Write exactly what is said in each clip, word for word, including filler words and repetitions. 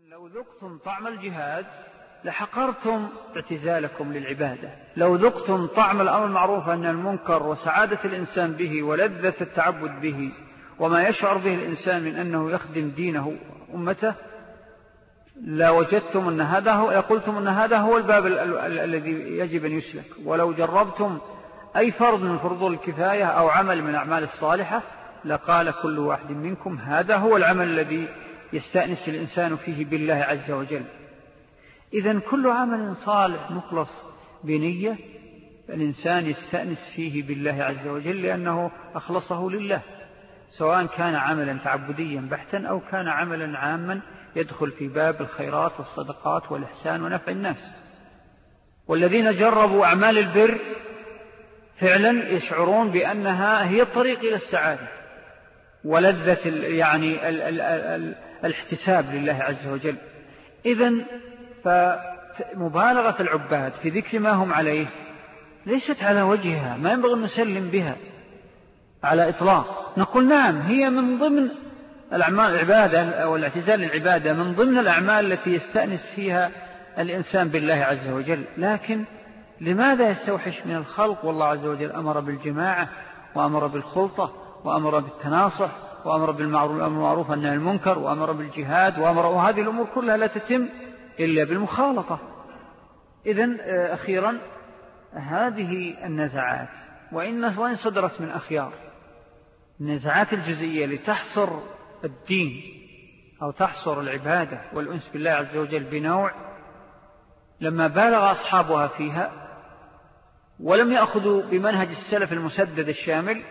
لو ذقتم طعم الجهاد لحقرتم اعتزالكم للعبادة. لو ذقتم طعم الأمر المعروف أن المنكر وسعادة الإنسان به ولذة التعبد به وما يشعر به الإنسان من أنه يخدم دينه أمته، لا وجدتم أن هذا هو، لقلتم أن هذا هو الباب الذي يجب أن يسلك. ولو جربتم أي فرض من فروض الكفاية أو عمل من أعمال الصالحة لقال كل واحد منكم هذا هو العمل الذي يستأنس الإنسان فيه بالله عز وجل. إذن كل عمل صالح مخلص بنية الإنسان يستأنس فيه بالله عز وجل لأنه أخلصه لله، سواء كان عملا تعبديا بحتا أو كان عملا عاما يدخل في باب الخيرات والصدقات والإحسان ونفع الناس. والذين جربوا أعمال البر فعلا يشعرون بأنها هي الطريق إلى السعادة ولذة يعني ال ال ال الاحتساب لله عز وجل. إذن فمبالغة العباد في ذكر ما هم عليه ليست على وجهها، ما ينبغي أن نسلم بها على إطلاق. نقول نعم هي من ضمن الأعمال العبادة أو الاعتزال للعبادة، من ضمن الأعمال التي يستأنس فيها الإنسان بالله عز وجل، لكن لماذا يستوحش من الخلق؟ والله عز وجل أمر بالجماعة وأمر بالخلطة وأمر بالتناصح وأمر بالمعروف والنهي عن المنكر وأمر بالجهاد وأمر، وهذه الأمور كلها لا تتم إلا بالمخالطة. إذن أخيرا هذه النزعات وإن صدرت من أخيار النزعات الجزئية لتحصر الدين أو تحصر العبادة والأنس بالله عز وجل بنوع، لما بالغ أصحابها فيها ولم يأخذوا بمنهج السلف المسدد الشامل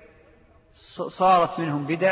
صارت منهم بدع،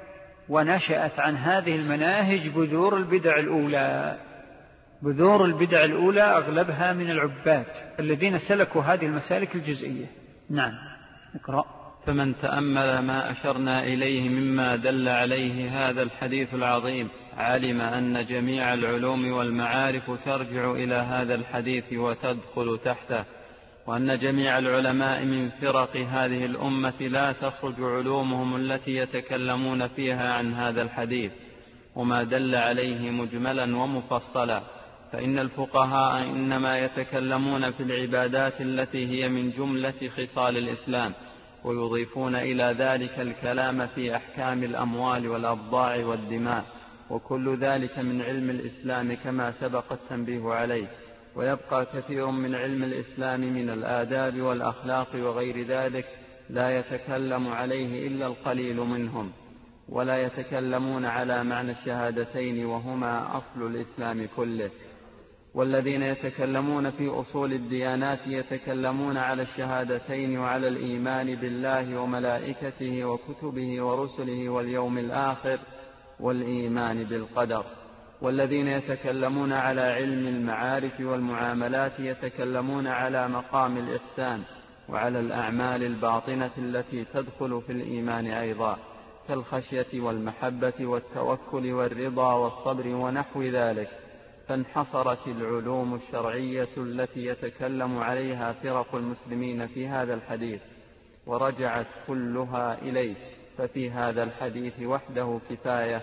ونشأت عن هذه المناهج بذور البدع الأولى. بذور البدع الأولى أغلبها من العباد الذين سلكوا هذه المسالك الجزئية. نعم اقرأ. فمن تأمل ما أشرنا إليه مما دل عليه هذا الحديث العظيم علم أن جميع العلوم والمعارف ترجع إلى هذا الحديث وتدخل تحته، وأن جميع العلماء من فرق هذه الأمة لا تخرج علومهم التي يتكلمون فيها عن هذا الحديث وما دل عليه مجملا ومفصلا، فإن الفقهاء إنما يتكلمون في العبادات التي هي من جملة خصال الإسلام، ويضيفون إلى ذلك الكلام في أحكام الأموال والأبضاع والدماء، وكل ذلك من علم الإسلام كما سبق التنبيه عليه. ويبقى كثير من علم الإسلام من الآداب والأخلاق وغير ذلك لا يتكلم عليه إلا القليل منهم، ولا يتكلمون على معنى الشهادتين وهما أصل الإسلام كله. والذين يتكلمون في أصول الديانات يتكلمون على الشهادتين وعلى الإيمان بالله وملائكته وكتبه ورسله واليوم الآخر والإيمان بالقدر. والذين يتكلمون على علم المعارف والمعاملات يتكلمون على مقام الإحسان وعلى الأعمال الباطنة التي تدخل في الإيمان أيضا، كالخشية والمحبة والتوكل والرضا والصبر ونحو ذلك. فانحصرت العلوم الشرعية التي يتكلم عليها فرق المسلمين في هذا الحديث ورجعت كلها إليه، ففي هذا الحديث وحده كفاية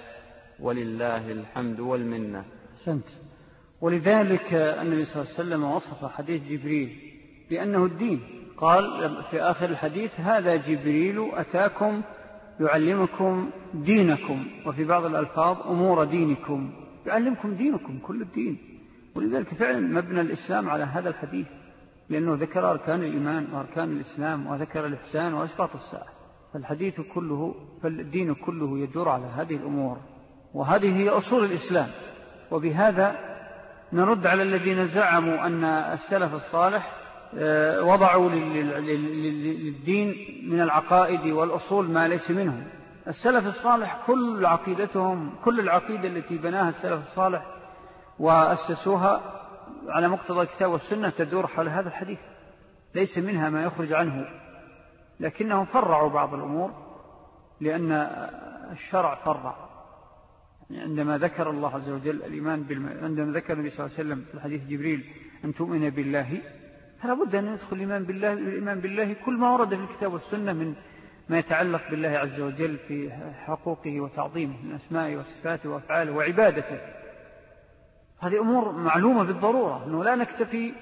ولله الحمد والمنة. سنت. ولذلك النبي صلى الله عليه وسلم وصف حديث جبريل بأنه الدين، قال في آخر الحديث هذا جبريل أتاكم يعلمكم دينكم، وفي بعض الألفاظ أمور دينكم، يعلمكم دينكم كل الدين. ولذلك فعلا مبنى الإسلام على هذا الحديث، لأنه ذكر أركان الإيمان وأركان الإسلام وذكر الإحسان وأشراط الساعة. فالحديث كله فالدين كله يدور على هذه الأمور، وهذه هي أصول الإسلام. وبهذا نرد على الذين زعموا أن السلف الصالح وضعوا للدين من العقائد والأصول ما ليس منه. السلف الصالح كل عقيدتهم، كل العقيدة التي بناها السلف الصالح وأسسوها على مقتضى الكتاب والسنة تدور حول هذا الحديث، ليس منها ما يخرج عنه، لكنهم فرعوا بعض الأمور لأن الشرع فرع. عندما ذكر الله عز وجل الإيمان بالم... عندما ذكر النبي صلى الله عليه وسلم في الحديث جبريل أن تؤمن بالله، فلا بد أن يدخل الإيمان بالله, الإيمان بالله كل ما ورد في الكتاب والسنة من ما يتعلق بالله عز وجل في حقوقه وتعظيمه من أسمائه وصفاته وأفعاله وعبادته. هذه أمور معلومة بالضرورة، أنه لا نكتفي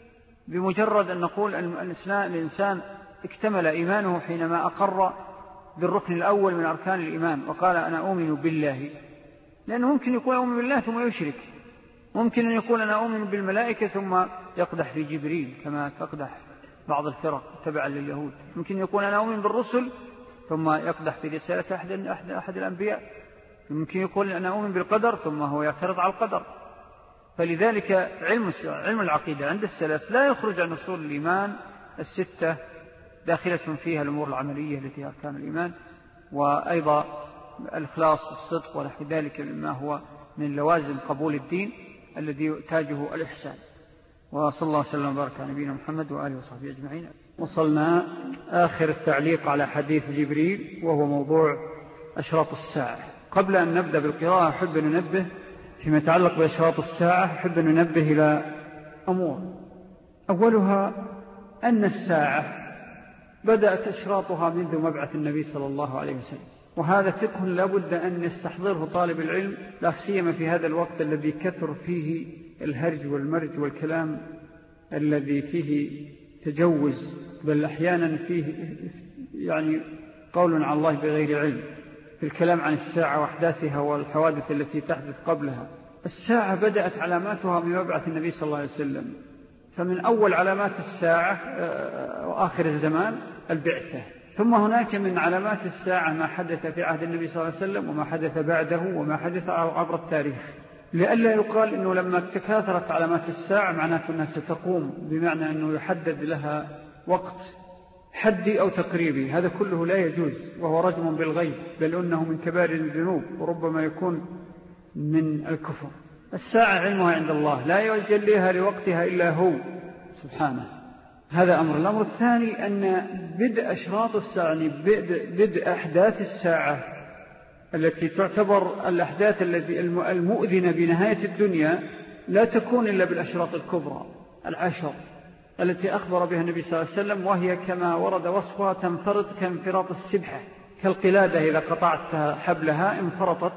بمجرد أن نقول أن الإنسان اكتمل إيمانه حينما أقر بالركن الأول من أركان الإيمان وقال أنا أؤمن بالله، لأنه ممكن يقول أؤمن بالله ثم يشرك، ممكن أن يقول أنا أؤمن بالملائكة ثم يقدح في جبريل كما تقدح بعض الفرق تبعا لليهود، ممكن يقول أنا أؤمن بالرسل ثم يقدح في رسالة أحد, أحد, أحد الأنبياء، ممكن يقول أنا أؤمن بالقدر ثم هو يعترض على القدر. فلذلك علم علم العقيدة عند السلف لا يخرج عن أصول الإيمان الستة، داخلة فيها الأمور العملية التي أركان الإيمان، وأيضا الإخلاص والصدق ونحو ذلك مما هو من لوازم قبول الدين الذي يحتاجه الإحسان. وصلى الله وسلم وبارك على نبينا محمد وآله وصحبه أجمعين. وصلنا آخر التعليق على حديث جبريل وهو موضوع أشراط الساعة. قبل أن نبدأ بالقراءة أحب أن ننبه فيما يتعلق بأشراط الساعة، أحب أن ننبه إلى أمور. أولها أن الساعة بدأت أشراطها منذ مبعث النبي صلى الله عليه وسلم، وهذا فقه لابد أن يستحضره طالب العلم، لا سيما في هذا الوقت الذي كثر فيه الهرج والمرج والكلام الذي فيه تجوز، بل أحيانا فيه يعني قول على الله بغير علم في الكلام عن الساعة وأحداثها والحوادث التي تحدث قبلها. الساعة بدأت علاماتها من مبعث النبي صلى الله عليه وسلم، فمن أول علامات الساعة وآخر الزمان البعثة، ثم هناك من علامات الساعة ما حدث في عهد النبي صلى الله عليه وسلم وما حدث بعده وما حدث عبر التاريخ، لئلا يقال إنه لما تكاثرت علامات الساعة معناته أنها ستقوم، بمعنى أنه يحدد لها وقت حدي أو تقريبي، هذا كله لا يجوز وهو رجم بالغيب، بل أنه من كبائر الذنوب وربما يكون من الكفر. الساعة علمها عند الله لا يجليها لوقتها إلا هو سبحانه، هذا أمر. الأمر الثاني أن بدء أشراط الساعة، بدء, بدء أحداث الساعة التي تعتبر الأحداث التي المؤذنة بنهاية الدنيا لا تكون إلا بالأشراط الكبرى العشر التي أخبر بها النبي صلى الله عليه وسلم، وهي كما ورد وصفها تنفرط كانفراط السبحة، كالقلادة إذا قطعت حبلها انفرطت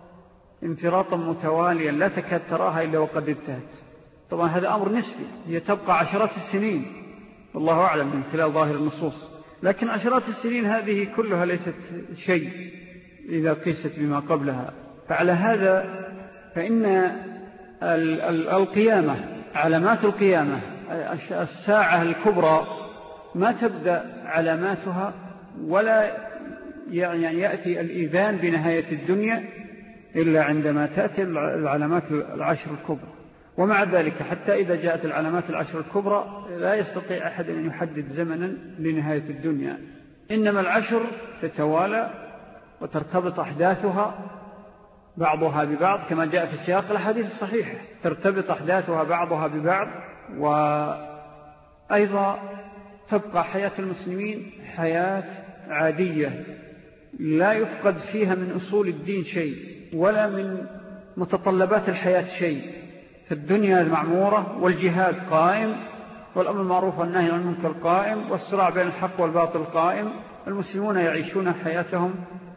انفراطا متواليا لا تكاد تراها إلا وقد انتهت. طبعا هذا أمر نسبي، هي تبقى عشرات السنين والله أعلم من خلال ظاهر النصوص، لكن عشرات السنين هذه كلها ليست شيء إذا قيست بما قبلها. فعلى هذا فإن القيامة، علامات القيامة، الساعة الكبرى ما تبدأ علاماتها ولا يعني يأتي الإذان بنهاية الدنيا إلا عندما تأتي العلامات العشر الكبرى. ومع ذلك حتى إذا جاءت العلامات العشر الكبرى لا يستطيع أحد أن يحدد زمنا لنهاية الدنيا، إنما العشر تتوالى وترتبط أحداثها بعضها ببعض كما جاء في سياق الحديث الصحيح، ترتبط أحداثها بعضها ببعض، وأيضا تبقى حياة المسلمين حياة عادية لا يفقد فيها من أصول الدين شيء ولا من متطلبات الحياة شيء، فالدنيا معمورة والجهاد قائم والأمر المعروف والنهي عن المنكر قائم والصراع بين الحق والباطل قائم، المسلمون يعيشون حياتهم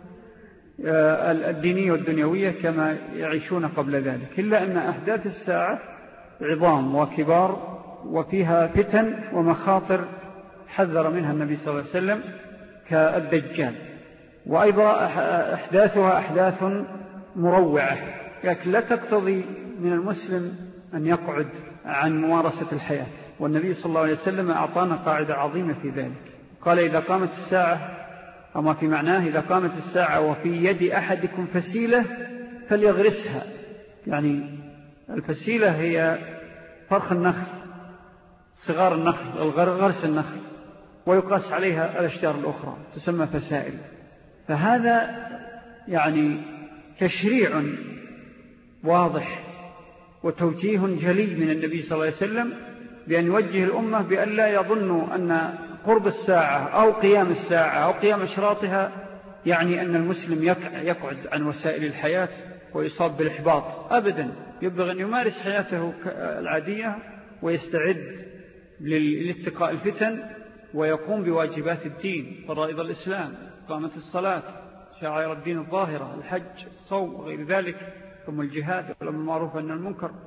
الدينية والدنيوية كما يعيشون قبل ذلك، إلا أن أحداث الساعة عظام وكبار وفيها فتن ومخاطر حذر منها النبي صلى الله عليه وسلم كالدجال، وأيضا أحداثها أحداث مروعة، لكن لا تقتضي من المسلم أن يقعد عن ممارسة الحياة. والنبي صلى الله عليه وسلم أعطانا قاعدة عظيمة في ذلك، قال إذا قامت الساعة، أما في معناه إذا قامت الساعة وفي يد أحدكم فسيلة فليغرسها، يعني الفسيلة هي فرخ النخل، صغار النخل، غرس النخل، ويقاس عليها الأشجار الأخرى تسمى فسائل. فهذا يعني تشريع واضح وتوجيه جلي من النبي صلى الله عليه وسلم بأن يوجه الأمة بأن لا يظنوا أن قرب الساعة أو قيام الساعة أو قيام أشراطها يعني أن المسلم يقعد عن وسائل الحياة ويصاب بالإحباط، أبدا، يبغى أن يمارس حياته العادية ويستعد لاتقاء الفتن ويقوم بواجبات الدين فرائض الإسلام، قامت الصلاة، شعائر الدين الظاهرة، الحج، الصوم وغير ذلك، ثم الجهاد والأمر المعروف عن المنكر.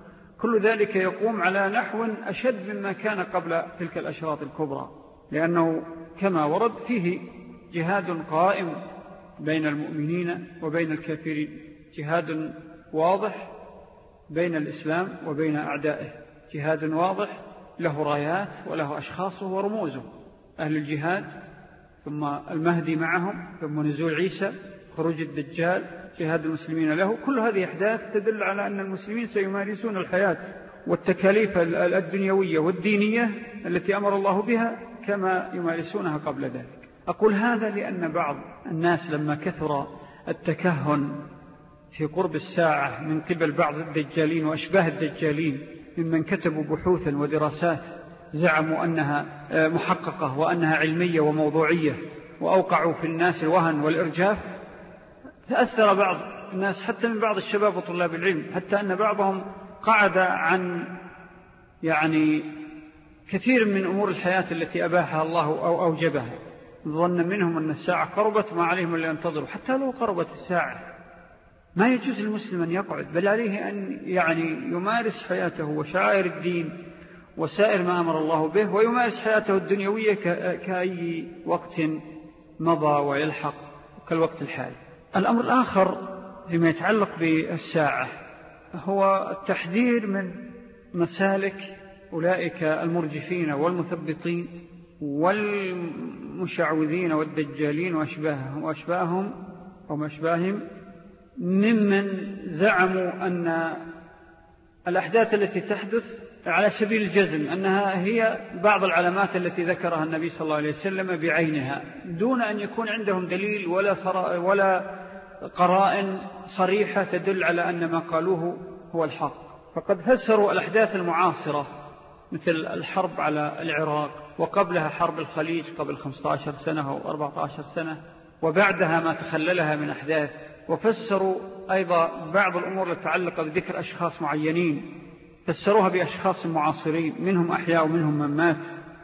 كل ذلك يقوم على نحو أشد مما كان قبل تلك الأشراط الكبرى، لأنه كما ورد فيه جهاد قائم بين المؤمنين وبين الكافرين، جهاد واضح بين الإسلام وبين أعدائه، جهاد واضح له رايات وله أشخاصه ورموزه، أهل الجهاد، ثم المهدي معهم، ثم نزول عيسى، خروج الدجال، جهاد المسلمين له. كل هذه أحداث تدل على أن المسلمين سيمارسون الحياة والتكاليف الدنيوية والدينية التي أمر الله بها كما يمارسونها قبل ذلك. أقول هذا لأن بعض الناس لما كثر التكهن في قرب الساعة من قبل بعض الدجالين وأشباه الدجالين ممن كتبوا بحوثا ودراسات زعموا أنها محققة وأنها علمية وموضوعية، وأوقعوا في الناس الوهن والإرجاف، تأثر بعض الناس حتى من بعض الشباب وطلاب العلم، حتى أن بعضهم قعد عن يعني كثير من أمور الحياة التي أباحها الله أو أوجبها، ظن منهم أن الساعة قربت ما عليهم إلا ينتظروا. حتى لو قربت الساعة ما يجوز للمسلم أن يقعد، بل عليه أن يعني يمارس حياته وشعائر الدين وسائر ما أمر الله به، ويمارس حياته الدنيوية كأي وقت مضى ويلحق كالوقت الحالي. الأمر الآخر فيما يتعلق بالساعة هو التحذير من مسالك أولئك المرجفين والمثبطين والمشعوذين والدجالين وأشباههم وأشباههم أو أشباههم، ممن زعموا أن الأحداث التي تحدث على سبيل الجزم أنها هي بعض العلامات التي ذكرها النبي صلى الله عليه وسلم بعينها، دون أن يكون عندهم دليل ولا ولا قرائن صريحة تدل على أن ما قالوه هو الحق. فقد فسروا الأحداث المعاصرة مثل الحرب على العراق، وقبلها حرب الخليج قبل خمسة عشر سنة أو أربعة عشر سنة، وبعدها ما تخللها من أحداث، وفسروا أيضا بعض الأمور التي تتعلق بذكر أشخاص معينين، فسروها بأشخاص معاصرين منهم أحياء ومنهم من مات،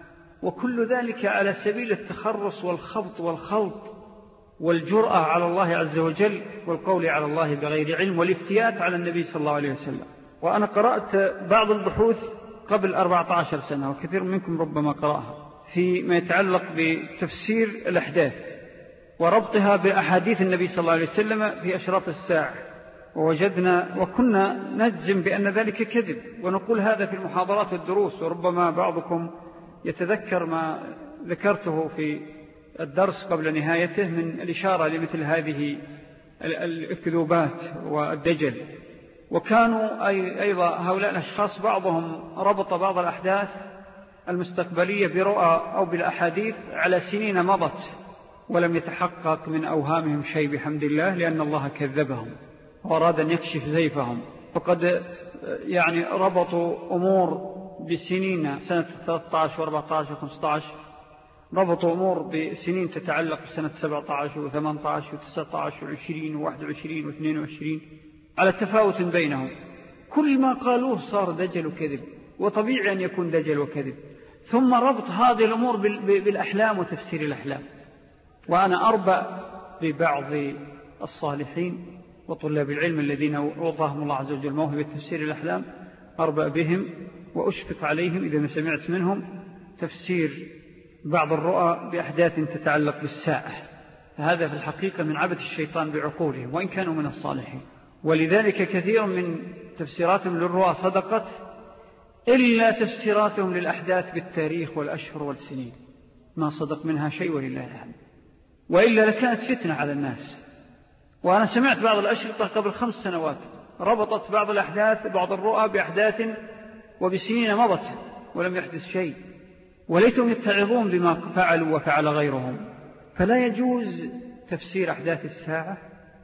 وكل ذلك على سبيل التخرص والخبط والخلط والجرأة على الله عز وجل والقول على الله بغير علم والافتيات على النبي صلى الله عليه وسلم. وأنا قرأت بعض البحوث قبل أربعة عشر سنة، وكثير منكم ربما قرأها، فيما يتعلق بتفسير الأحداث وربطها بأحاديث النبي صلى الله عليه وسلم في أشراط الساعة، ووجدنا وكنا نجزم بأن ذلك كذب، ونقول هذا في المحاضرات والدروس، وربما بعضكم يتذكر ما ذكرته في الدرس قبل نهايته من الإشارة لمثل هذه الكذوبات والدجل. وكانوا أي أيضا هؤلاء الأشخاص بعضهم ربط بعض الأحداث المستقبلية برؤى أو بالأحاديث على سنين مضت، ولم يتحقق من أوهامهم شيء بحمد الله، لأن الله كذبهم وأراد أن يكشف زيفهم. فقد يعني ربطوا أمور بسنين سنة ثلاثة عشر وأربعة عشر وخمسة عشر، ربطوا أمور بسنين تتعلق بسنة سبعة عشر وثمانية عشر وتسعة عشر وعشرين وواحد وعشرين واثنين وعشرين على تفاوت بينهم. كل ما قالوه صار دجل وكذب، وطبيعي أن يكون دجل وكذب. ثم ربط هذه الأمور بالأحلام وتفسير الأحلام. وأنا أربأ ببعض الصالحين وطلاب العلم الذين وضعهم الله عز وجل موهبة تفسير الأحلام، أربأ بهم وأشفق عليهم إذا ما سمعت منهم تفسير بعض الرؤى بأحداث تتعلق بالساعة. هذا في الحقيقة من عبث الشيطان بعقولهم وإن كانوا من الصالحين. ولذلك كثير من تفسيراتهم للرؤى صدقت، إلا تفسيراتهم للأحداث بالتاريخ والأشهر والسنين ما صدق منها شيء ولله الحمد، وإلا لكانت فتنة على الناس. وأنا سمعت بعض الأشرطة قبل خمس سنوات ربطت بعض الأحداث بعض الرؤى بأحداث وبسنين مضت ولم يحدث شيء، وليتهم يتعظون بما فعلوا وفعل غيرهم. فلا يجوز تفسير أحداث الساعة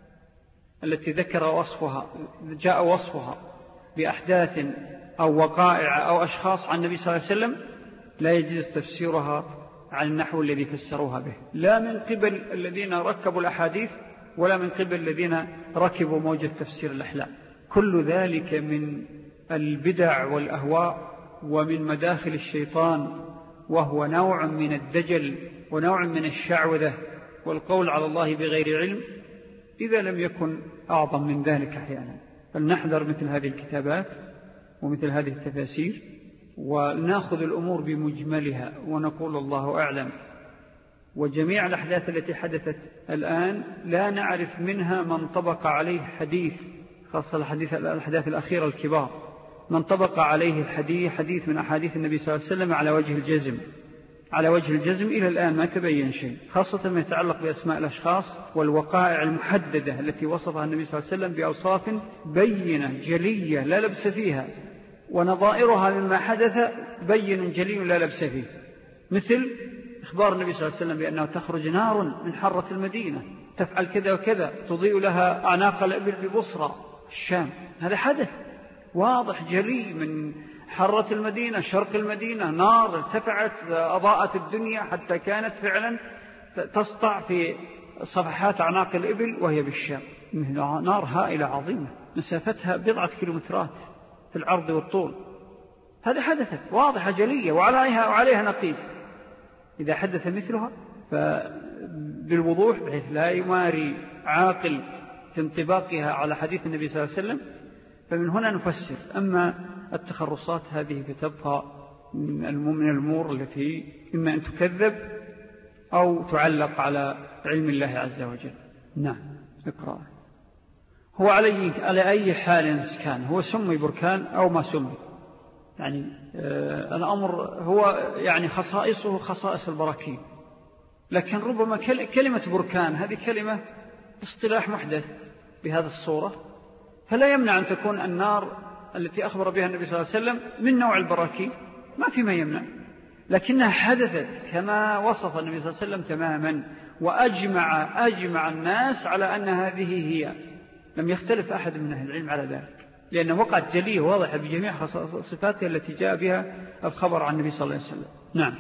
التي ذكر وصفها جاء وصفها بأحداث أو وقائع أو أشخاص عن النبي صلى الله عليه وسلم، لا يجوز تفسيرها عن النحو الذي فسروها به، لا من قبل الذين ركبوا الأحاديث ولا من قبل الذين ركبوا موجة تفسير الأحلام. كل ذلك من البدع والأهواء ومن مداخل الشيطان، وهو نوع من الدجل ونوع من الشعوذة والقول على الله بغير علم، إذا لم يكن أعظم من ذلك أحيانا. فلنحذر مثل هذه الكتابات ومثل هذه التفاسير، ونأخذ الأمور بمجملها ونقول الله أعلم. وجميع الأحداث التي حدثت الآن لا نعرف منها من طبق عليه حديث، خاصة الحديث الأحداث الأخيرة الكبار، من طبق عليه الحديث حديث من أحاديث النبي صلى الله عليه وسلم على وجه الجزم على وجه الجزم إلى الآن ما تبين شيء، خاصة ما يتعلق بأسماء الأشخاص والوقائع المحددة التي وصفها النبي صلى الله عليه وسلم بأوصاف بينة جلية لا لبس فيها، ونظائرها مما حدث بين جلي لا لبس فيه، مثل إخبار النبي صلى الله عليه وسلم بأنه تخرج نار من حرة المدينة تفعل كذا وكذا تضيء لها أعناق الإبل ببصرة الشام. هذا حدث واضح جلي من حرة المدينة شرق المدينة، نار ارتفعت أضاءت الدنيا حتى كانت فعلا تسطع في صفحات أعناق الإبل وهي بالشام. نار هائلة عظيمة مسافتها بضعة كيلومترات في العرض والطول. هذا حدثت واضحة جلية وعليها, وعليها نقيس. إذا حدث مثلها فبالوضوح بحيث لا يماري عاقل في انطباقها على حديث النبي صلى الله عليه وسلم، فمن هنا نفسر. أما التخرصات هذه فتبقى من الأمور التي إما أن تكذب أو تعلق على علم الله عز وجل. نعم اقرأ. هو علي على أي حال كان، هو سمي بركان أو ما سمي، يعني آه الأمر هو يعني خصائصه خصائص البراكين، لكن ربما كلمة بركان هذه كلمة اصطلاح محدث بهذه الصورة، فلا يمنع أن تكون النار التي أخبر بها النبي صلى الله عليه وسلم من نوع البراكين، ما في ما يمنع، لكنها حدثت كما وصف النبي صلى الله عليه وسلم تماما، وأجمع أجمع الناس على أن هذه هي، لم يختلف أحد من أهل العلم على ذلك، لأن وقعت جلية واضحة بجميع صفاتها التي جاء بها الخبر عن النبي صلى الله عليه وسلم. نعم.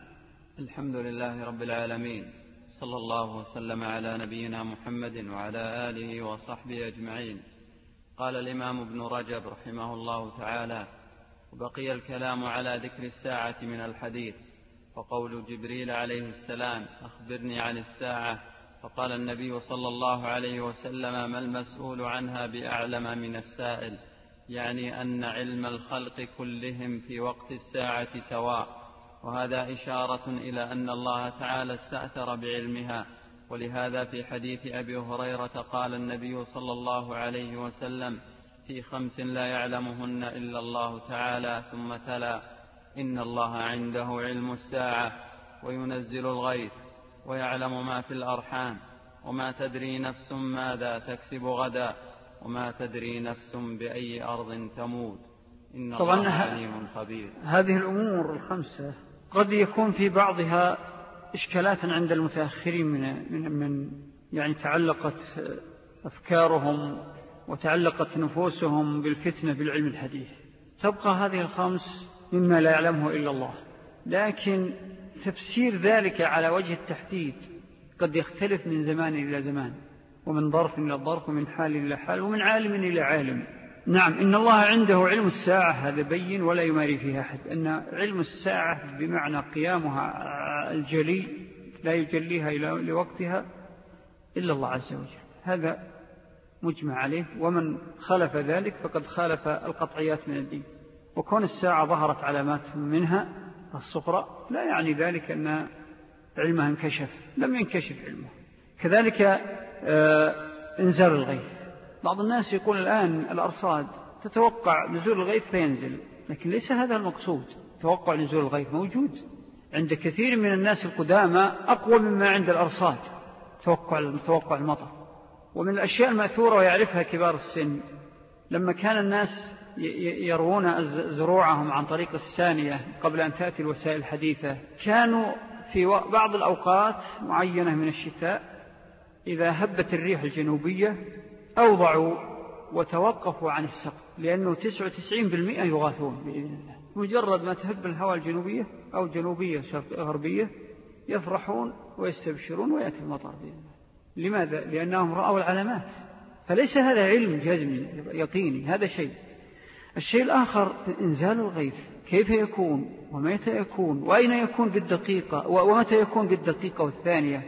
الحمد لله رب العالمين، صلى الله وسلم على نبينا محمد وعلى آله وصحبه أجمعين. قال الإمام ابن رجب رحمه الله تعالى: وبقي الكلام على ذكر الساعة من الحديث، وقول جبريل عليه السلام: أخبرني عن الساعة، فقال النبي صلى الله عليه وسلم: ما المسؤول عنها بأعلم من السائل، يعني أن علم الخلق كلهم في وقت الساعة سواء، وهذا إشارة إلى أن الله تعالى استأثر بعلمها. ولهذا في حديث أبي هريرة قال النبي صلى الله عليه وسلم: في خمس لا يعلمهن إلا الله تعالى، ثم تلا: إن الله عنده علم الساعة وينزل الغيث ويعلم ما في الأرحام وما تدري نفس ماذا تكسب غدا وما تدري نفس بأي أرض تموت إن الله عليم خبير. هذه الأمور الخمسة قد يكون في بعضها إشكالات عند المتأخرين من, من, من يعني تعلقت أفكارهم وتعلقت نفوسهم بالفتنة بالعلم الحديث. تبقى هذه الخمس مما لا يعلمه إلا الله، لكن تفسير ذلك على وجه التحديد قد يختلف من زمان إلى زمان، ومن ظرف إلى ظرف، ومن حال إلى حال، ومن عالم إلى عالم. نعم، إن الله عنده علم الساعة، هذا بين ولا يماري فيها أحد، أن علم الساعة بمعنى قيامها الجلي لا يجليها لوقتها إلا الله عز وجل، هذا مجمع عليه، ومن خالف ذلك فقد خالف القطعيات من الدين. وكون الساعة ظهرت علامات منها الصغرى لا يعني ذلك أن علمها انكشف، لم ينكشف علمه. كذلك آه انزال الغيث، بعض الناس يقول الآن الأرصاد تتوقع نزول الغيث فينزل، لكن ليس هذا المقصود. توقع نزول الغيث موجود عند كثير من الناس القدامى، أقوى مما عند الأرصاد توقع, توقع المطر. ومن الأشياء المأثورة ويعرفها كبار السن، لما كان الناس يروون زروعهم عن طريق الثانية قبل أن تأتي الوسائل الحديثة، كانوا في بعض الأوقات معينة من الشتاء إذا هبت الريح الجنوبية أوضعوا وتوقفوا عن السقف، لأنه تسعة وتسعين بالمئة يغاثون بإذن الله. مجرد ما تهب الهواء الجنوبية أو جنوبية غربية يفرحون ويستبشرون ويأتي المطر بإذن الله. لماذا؟ لأنهم رأوا العلامات. فليس هذا علم جزمي يقيني، هذا شيء. الشيء الآخر إنزال الغيث، كيف يكون ومتى يكون وأين يكون بالدقيقة ومتى يكون بالدقيقة والثانية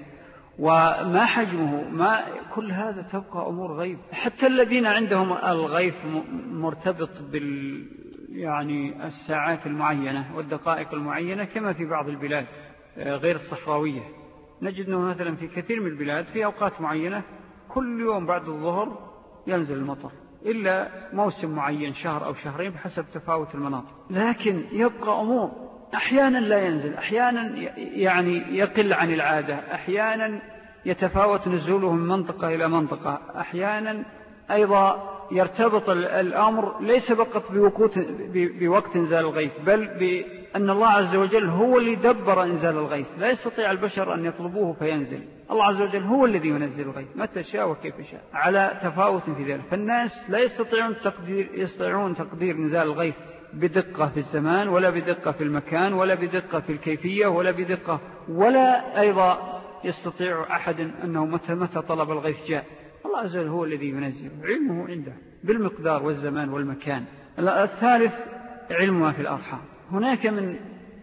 وما حجمه، ما كل هذا تبقى أمور غيب. حتى الذين عندهم الغيث مرتبط بال يعني الساعات المعينة والدقائق المعينة كما في بعض البلاد غير الصحراوية. نجد أنه مثلا في كثير من البلاد في أوقات معينة كل يوم بعد الظهر ينزل المطر، إلا موسم معين شهر أو شهرين بحسب تفاوت المناطق. لكن يبقى أمور أحيانا لا ينزل، أحيانا يعني يقل عن العادة، أحيانا يتفاوت نزوله من منطقة إلى منطقة، أحيانا أيضا يرتبط الأمر ليس فقط بوقت إنزال الغيث، بل بأن الله عز وجل هو اللي دبر إنزال الغيث، لا يستطيع البشر أن يطلبوه فينزل. الله عز وجل هو الذي ينزل الغيث متى شاء وكيف شاء على تفاوت في ذلك. فالناس لا يستطيعون تقدير, يستطيعون تقدير إنزال الغيث بدقة في الزمان، ولا بدقة في المكان، ولا بدقة في الكيفية، ولا بدقة، ولا أيضا يستطيع أحد أنه متى متى طلب الغيث جاء. الله عز وجل هو الذي ينزل، علمه عنده بالمقدار والزمان والمكان. الثالث علم ما في الأرحام. هناك من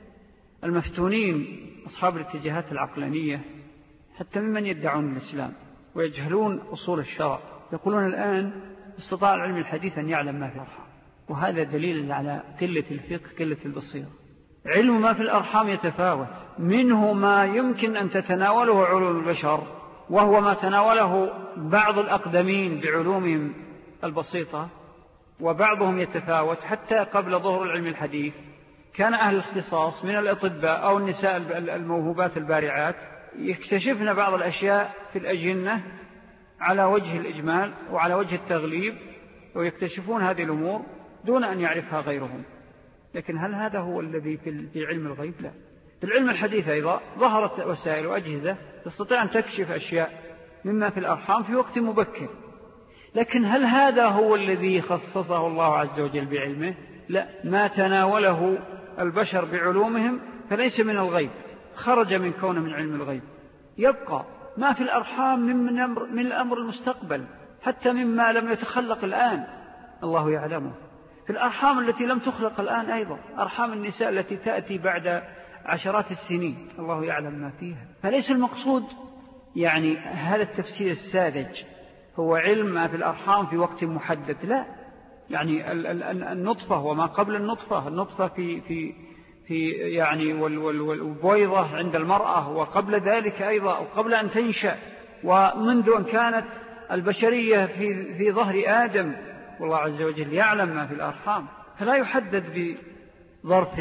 المفتونين أصحاب الاتجاهات العقلانية حتى ممن يدعون الإسلام ويجهلون أصول الشرع، يقولون الآن استطاع العلم الحديث أن يعلم ما في الأرحام، وهذا دليل على قلة الفقه، قلة البصيرة. علم ما في الأرحام يتفاوت، منه ما يمكن أن تتناوله علوم البشر، وهو ما تناوله بعض الأقدمين بعلومهم البسيطة، وبعضهم يتفاوت. حتى قبل ظهور العلم الحديث كان أهل الاختصاص من الأطباء أو النساء الموهوبات البارعات يكتشفن بعض الأشياء في الأجنة على وجه الإجمال وعلى وجه التغليب، ويكتشفون هذه الأمور دون أن يعرفها غيرهم. لكن هل هذا هو الذي في علم الغيب؟ لا. في العلم الحديث أيضا ظهرت وسائل وأجهزة تستطيع أن تكشف أشياء مما في الأرحام في وقت مبكر، لكن هل هذا هو الذي خصصه الله عز وجل بعلمه؟ لا. ما تناوله البشر بعلومهم فليس من الغيب، خرج من كونه من علم الغيب. يبقى ما في الأرحام من, من الأمر المستقبل، حتى مما لم يتخلق الآن الله يعلمه. في الأرحام التي لم تخلق الآن أيضا، أرحام النساء التي تأتي بعد عشرات السنين الله يعلم ما فيها. فليس المقصود يعني هذا التفسير الساذج هو علم ما في الأرحام في وقت محدد، لا. يعني النطفة وما قبل النطفة، النطفة في في في يعني والبويضة عند المرأة، وقبل ذلك أيضا وقبل أن تنشأ، ومنذ أن كانت البشرية في في ظهر آدم، والله عز وجل يعلم ما في الأرحام. فلا يحدد بظرف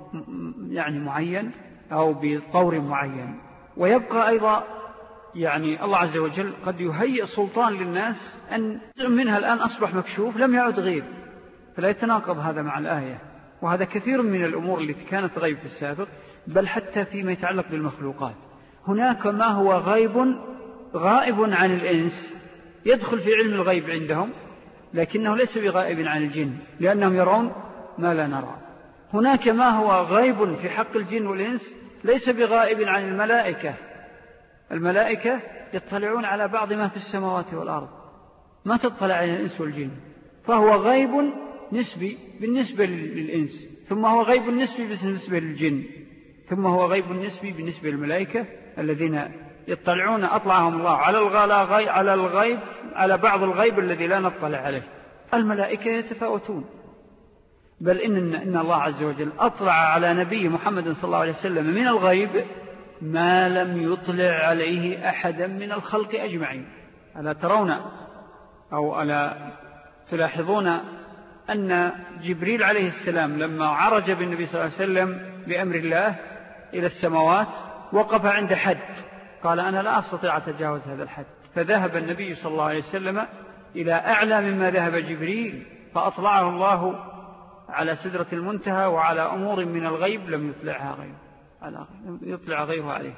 يعني معين أو بطور معين. ويبقى أيضا يعني الله عز وجل قد يهيئ سلطان للناس أن منها الآن أصبح مكشوف لم يعد غيب، فلا يتناقض هذا مع الآية. وهذا كثير من الأمور التي كانت غيب في السابق، بل حتى فيما يتعلق بالمخلوقات. هناك ما هو غيب غائب عن الإنس يدخل في علم الغيب عندهم، لكنه ليس بغائب عن الجن لأنهم يرون ما لا نرى. هناك ما هو غيب في حق الجن والإنس ليس بغائب عن الملائكة. الملائكة يطلعون على بعض ما في السماوات والأرض، ما تطلع على الإنس والجن، فهو غيب نسبي بالنسبة للإنس، ثم هو غيب نسبي بالنسبة للجن، ثم هو غيب نسبي بالنسبة للملائكة الذين يطلعون أطلعهم الله على الغيب على الغيب على بعض الغيب الذي لا نطلع عليه. الملائكة يتفاوتون، بل إن, إن الله عز وجل أطلع على نبي محمد صلى الله عليه وسلم من الغيب ما لم يطلع عليه أحدا من الخلق أجمعين. ألا ترون أو ألا تلاحظون أن جبريل عليه السلام لما عرج بالنبي صلى الله عليه وسلم بأمر الله إلى السماوات وقف عند حد، قال أنا لا أستطيع أتجاوز هذا الحد، فذهب النبي صلى الله عليه وسلم إلى أعلى مما ذهب جبريل، فأطلعه الله على سدرة المنتهى وعلى أمور من الغيب لم يطلعها غيره يطلع غيره عليه.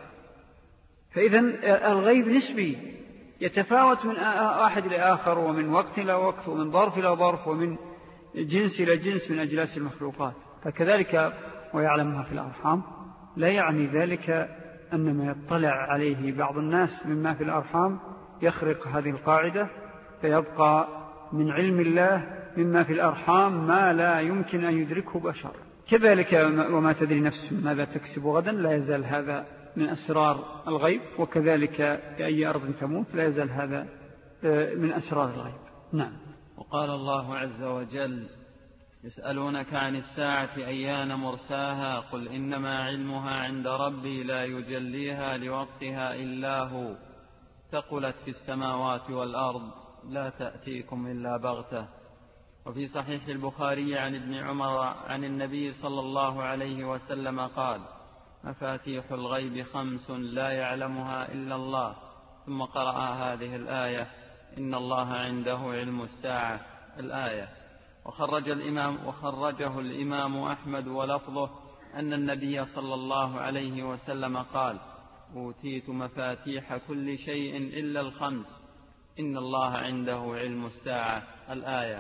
فإذا الغيب نسبي يتفاوت من واحد إلى آخر، ومن وقت إلى وقت، ومن ظرف إلى ظرف، ومن جنس إلى جنس من أجلاس المخلوقات. فكذلك ويعلم ما في الأرحام لا يعني ذلك أن ما يطلع عليه بعض الناس مما في الأرحام يخرق هذه القاعدة، فيبقى من علم الله مما في الأرحام ما لا يمكن أن يدركه بشر. كذلك وما تدري نفس ماذا تكسب غدا، لا يزال هذا من أسرار الغيب، وكذلك بأي أرض تموت لا يزال هذا من أسرار الغيب. نعم. وقال الله عز وجل يسألونك عن الساعة أيان مرساها قل إنما علمها عند ربي لا يجليها لوقتها إلا هو ثقلت في السماوات والأرض لا تأتيكم إلا بغتة. وفي صحيح البخاري عن ابن عمر عن النبي صلى الله عليه وسلم قال مفاتيح الغيب خمس لا يعلمها إلا الله، ثم قرأ هذه الآية إن الله عنده علم الساعة الآية. وخرج الإمام وخرجه الإمام أحمد ولفظه أن النبي صلى الله عليه وسلم قال أوتيت مفاتيح كل شيء إلا الخمس إن الله عنده علم الساعة الآية.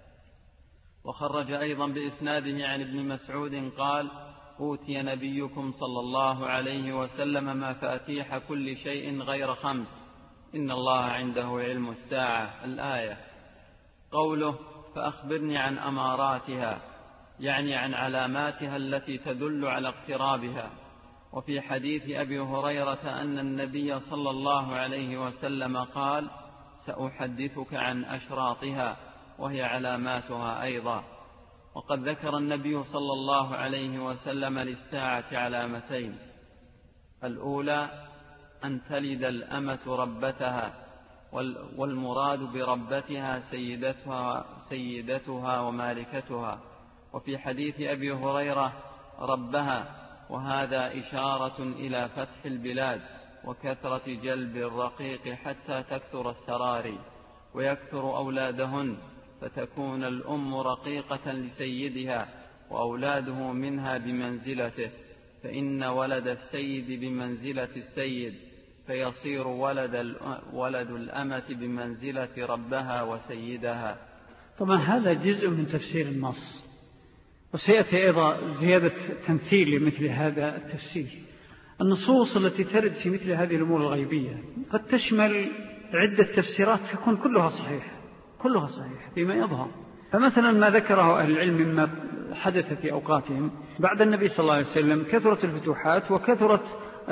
وخرج أيضا بإسناده عن ابن مسعود قال أوتي نبيكم صلى الله عليه وسلم مفاتيح كل شيء غير خمس إن الله عنده علم الساعة الآية. قوله فأخبرني عن أماراتها يعني عن علاماتها التي تدل على اقترابها. وفي حديث أبي هريرة أن النبي صلى الله عليه وسلم قال سأحدثك عن أشراطها وهي علاماتها أيضا. وقد ذكر النبي صلى الله عليه وسلم للساعة علامتين: الأولى أن تلد الأمة ربتها، والمراد بربتها سيدتها, سيدتها ومالكتها. وفي حديث أبي هريرة ربها، وهذا إشارة إلى فتح البلاد وكثرة جلب الرقيق حتى تكثر السراري ويكثر أولادهن، فتكون الأم رقيقة لسيدها وأولاده منها بمنزلته، فإن ولد السيد بمنزلة السيد، فيصير ولد, ولد الأمة بمنزلة ربها وسيدها. طبعا هذا جزء من تفسير النص، وسيأتي أيضا زيادة تمثيل لمثل هذا التفسير. النصوص التي ترد في مثل هذه الأمور الغيبية قد تشمل عدة تفسيرات تكون كلها صحيحة كلها صحيحة فيما يظهر. فمثلا ما ذكره أهل العلم مما حدث في أوقاتهم بعد النبي صلى الله عليه وسلم كثرت الفتوحات وكثرت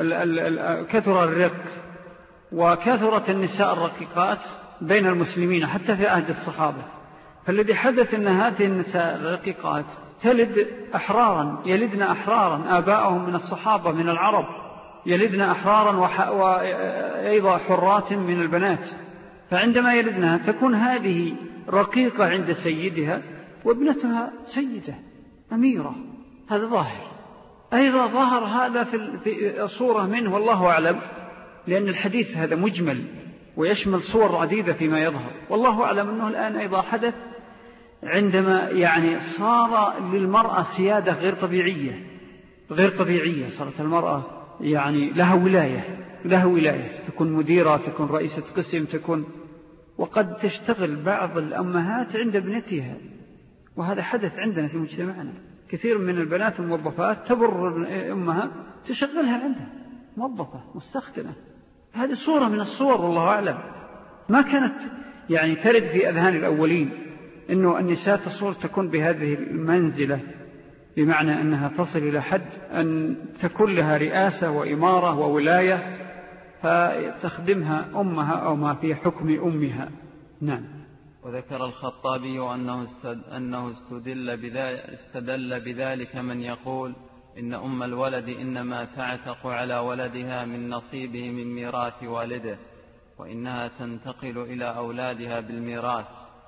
كثر الرق وكثرت النساء الرقيقات بين المسلمين حتى في عهد الصحابة. فالذي حدث أن هذه النساء الرقيقات تلد أحرارا، يلدن أحرارا، آباءهم من الصحابة من العرب يلدن أحرارا وأيضا حرات من البنات، فعندما يلدنها تكون هذه رقيقة عند سيدها وابنتها سيدة أميرة. هذا ظاهر. أيضا ظهر هذا في صورة منه والله أعلم، لأن الحديث هذا مجمل ويشمل صور عديدة فيما يظهر، والله أعلم أنه الآن أيضا حدث عندما يعني صار للمرأة سيادة غير طبيعية غير طبيعية صارت المرأة يعني لها ولاية لها ولاية تكون مديرة، تكون رئيسة قسم، تكون وقد تشتغل بعض الأمهات عند ابنتها، وهذا حدث عندنا في مجتمعنا. كثير من البنات الموظفات تبر أمها تشغلها عندها موظفة مستخدمة. هذه صورة من الصور والله أعلم ما كانت يعني ترد في أذهان الأولين إنه النساء تصور تكون بهذه المنزلة، بمعنى أنها تصل إلى حد أن تكون لها رئاسة وإمارة وولاية فتخدمها أمها أو ما في حكم أمها. نعم. وذكر الخطابي أنه, أنه استدل, بذلك استدل بذلك من يقول إن أم الولد إنما تعتق على ولدها من نصيبه من ميراث والده، وإنها تنتقل إلى أولادها بالميراث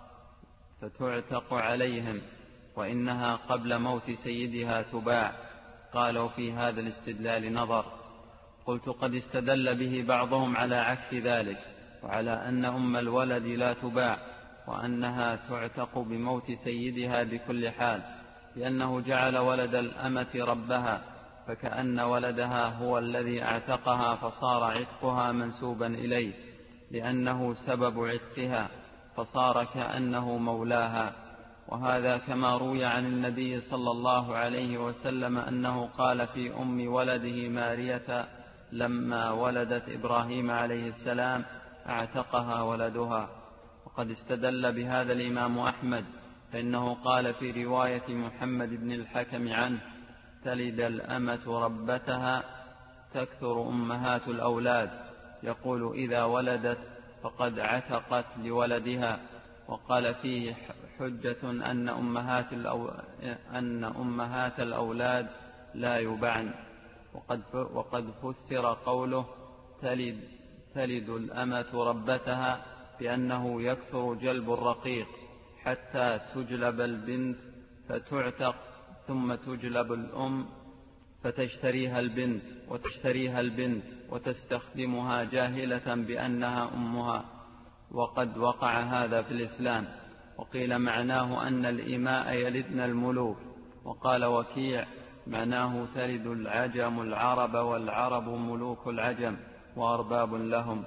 فتعتق عليهم، وإنها قبل موت سيدها تباع. قالوا في هذا الاستدلال نظر. قلت قد استدل به بعضهم على عكس ذلك، وعلى أن أم الولد لا تباع وأنها تعتق بموت سيدها بكل حال، لأنه جعل ولد الأمة ربها، فكأن ولدها هو الذي اعتقها، فصار عتقها منسوبا إليه لأنه سبب عتقها، فصار كأنه مولاها. وهذا كما روي عن النبي صلى الله عليه وسلم أنه قال في أم ولده مارية لما ولدت إبراهيم عليه السلام اعتقها ولدها. وقد استدل بهذا الإمام أحمد، فإنه قال في رواية محمد بن الحكم عنه تلد الأمة ربتها تكثر أمهات الأولاد، يقول إذا ولدت فقد عتقت لولدها. وقال فيه حجة أن أمهات, الأو... أن أمهات الأولاد لا يبعن. وقد, ف... وقد فسر قوله تلد, تلد الأمة ربتها بأنه يكثر جلب الرقيق حتى تجلب البنت فتعتق، ثم تجلب الأم فتشتريها البنت وتشتريها البنت وتستخدمها جاهلة بأنها أمها. وقد وقع هذا في الإسلام. وقيل معناه أن الإماء يلدن الملوك. وقال وكيع معناه تلد العجم العرب والعرب ملوك العجم وأرباب لهم.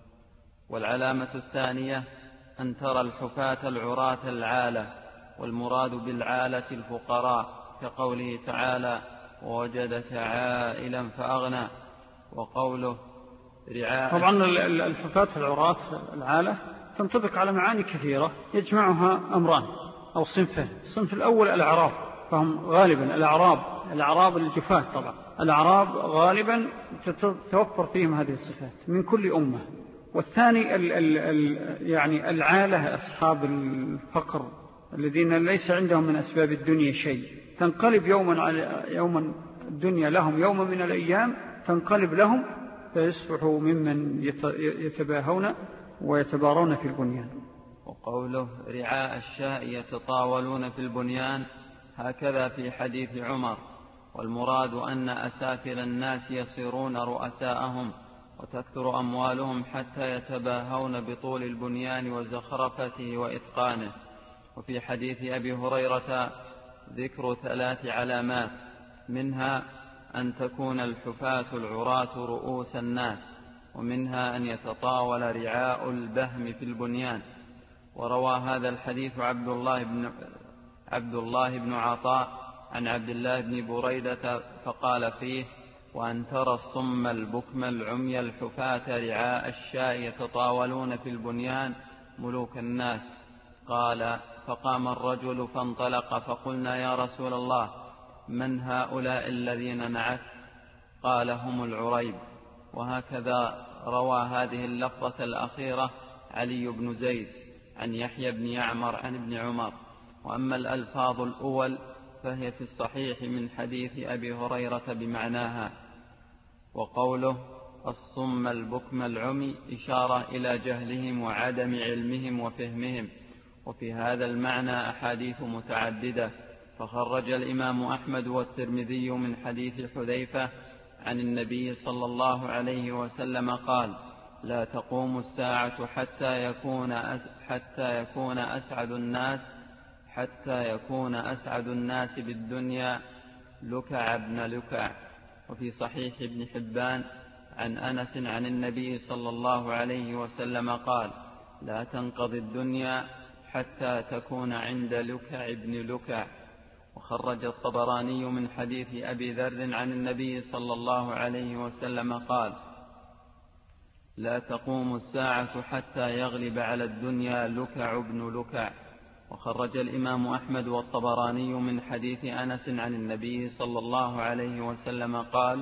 والعلامة الثانية أن ترى الحفاة العراة العالة، والمراد بالعالة الفقراء، كقوله تعالى ووجدك عائلا فأغنى. وقوله رعاء. طبعا الحفاة العراة العالة تنطبق على معاني كثيرة يجمعها أمران أو صنفين. الصنف الأول الأعراب، فهم غالبا الأعراب الأعراب الجفاة. طبعا الأعراب غالبا تتوفر فيهم هذه الصفات من كل أمة. والثاني ال ال ال يعني العالة، أصحاب الفقر الذين ليس عندهم من أسباب الدنيا شيء، تنقلب يوما على يوما الدنيا لهم يوما من الأيام تنقلب لهم فيصبحوا ممن يتباهون ويتبارون في البنيان. وقوله رعاء الشاء يتطاولون في البنيان هكذا في حديث عمر. والمراد أن أسافل الناس يصيرون رؤساءهم وتكثر أموالهم حتى يتباهون بطول البنيان وزخرفته وإتقانه. وفي حديث أبي هريرة ذكر ثلاث علامات، منها أن تكون الحفاة العراة رؤوس الناس، ومنها أن يتطاول رعاء البهم في البنيان. وروى هذا الحديث عبد الله بن, عبد الله بن عطاء عن عبد الله بن بريدة فقال فيه وأن ترى الصم البكم العمي الحفاة رعاء الشاء يتطاولون في البنيان ملوك الناس. قال فقام الرجل فانطلق فقلنا يا رسول الله من هؤلاء الذين نعت؟ قال هم العريب. وهكذا روى هذه اللفظة الأخيرة علي بن زيد عن يحيى بن يعمر عن ابن عمر. وأما الألفاظ الأول فهي في الصحيح من حديث أبي هريرة بمعناها. وقوله الصم البكم العمي إشارة إلى جهلهم وعدم علمهم وفهمهم. وفي هذا المعنى أحاديث متعددة، فخرج الإمام أحمد والترمذي من حديث حذيفة عن النبي صلى الله عليه وسلم قال لا تقوم الساعة حتى يكون حتى يكون أسعد الناس حتى يكون أسعد الناس بالدنيا لكع بن لكع. وفي صحيح ابن حبان عن أنس عن النبي صلى الله عليه وسلم قال لا تنقضي الدنيا حتى تكون عند لكع بن لكع. وخرج الطبراني من حديث أبي ذر عن النبي صلى الله عليه وسلم قال لا تقوم الساعة حتى يغلب على الدنيا لكع بن لكع. وخرج الإمام أحمد والطبراني من حديث أنس عن النبي صلى الله عليه وسلم قال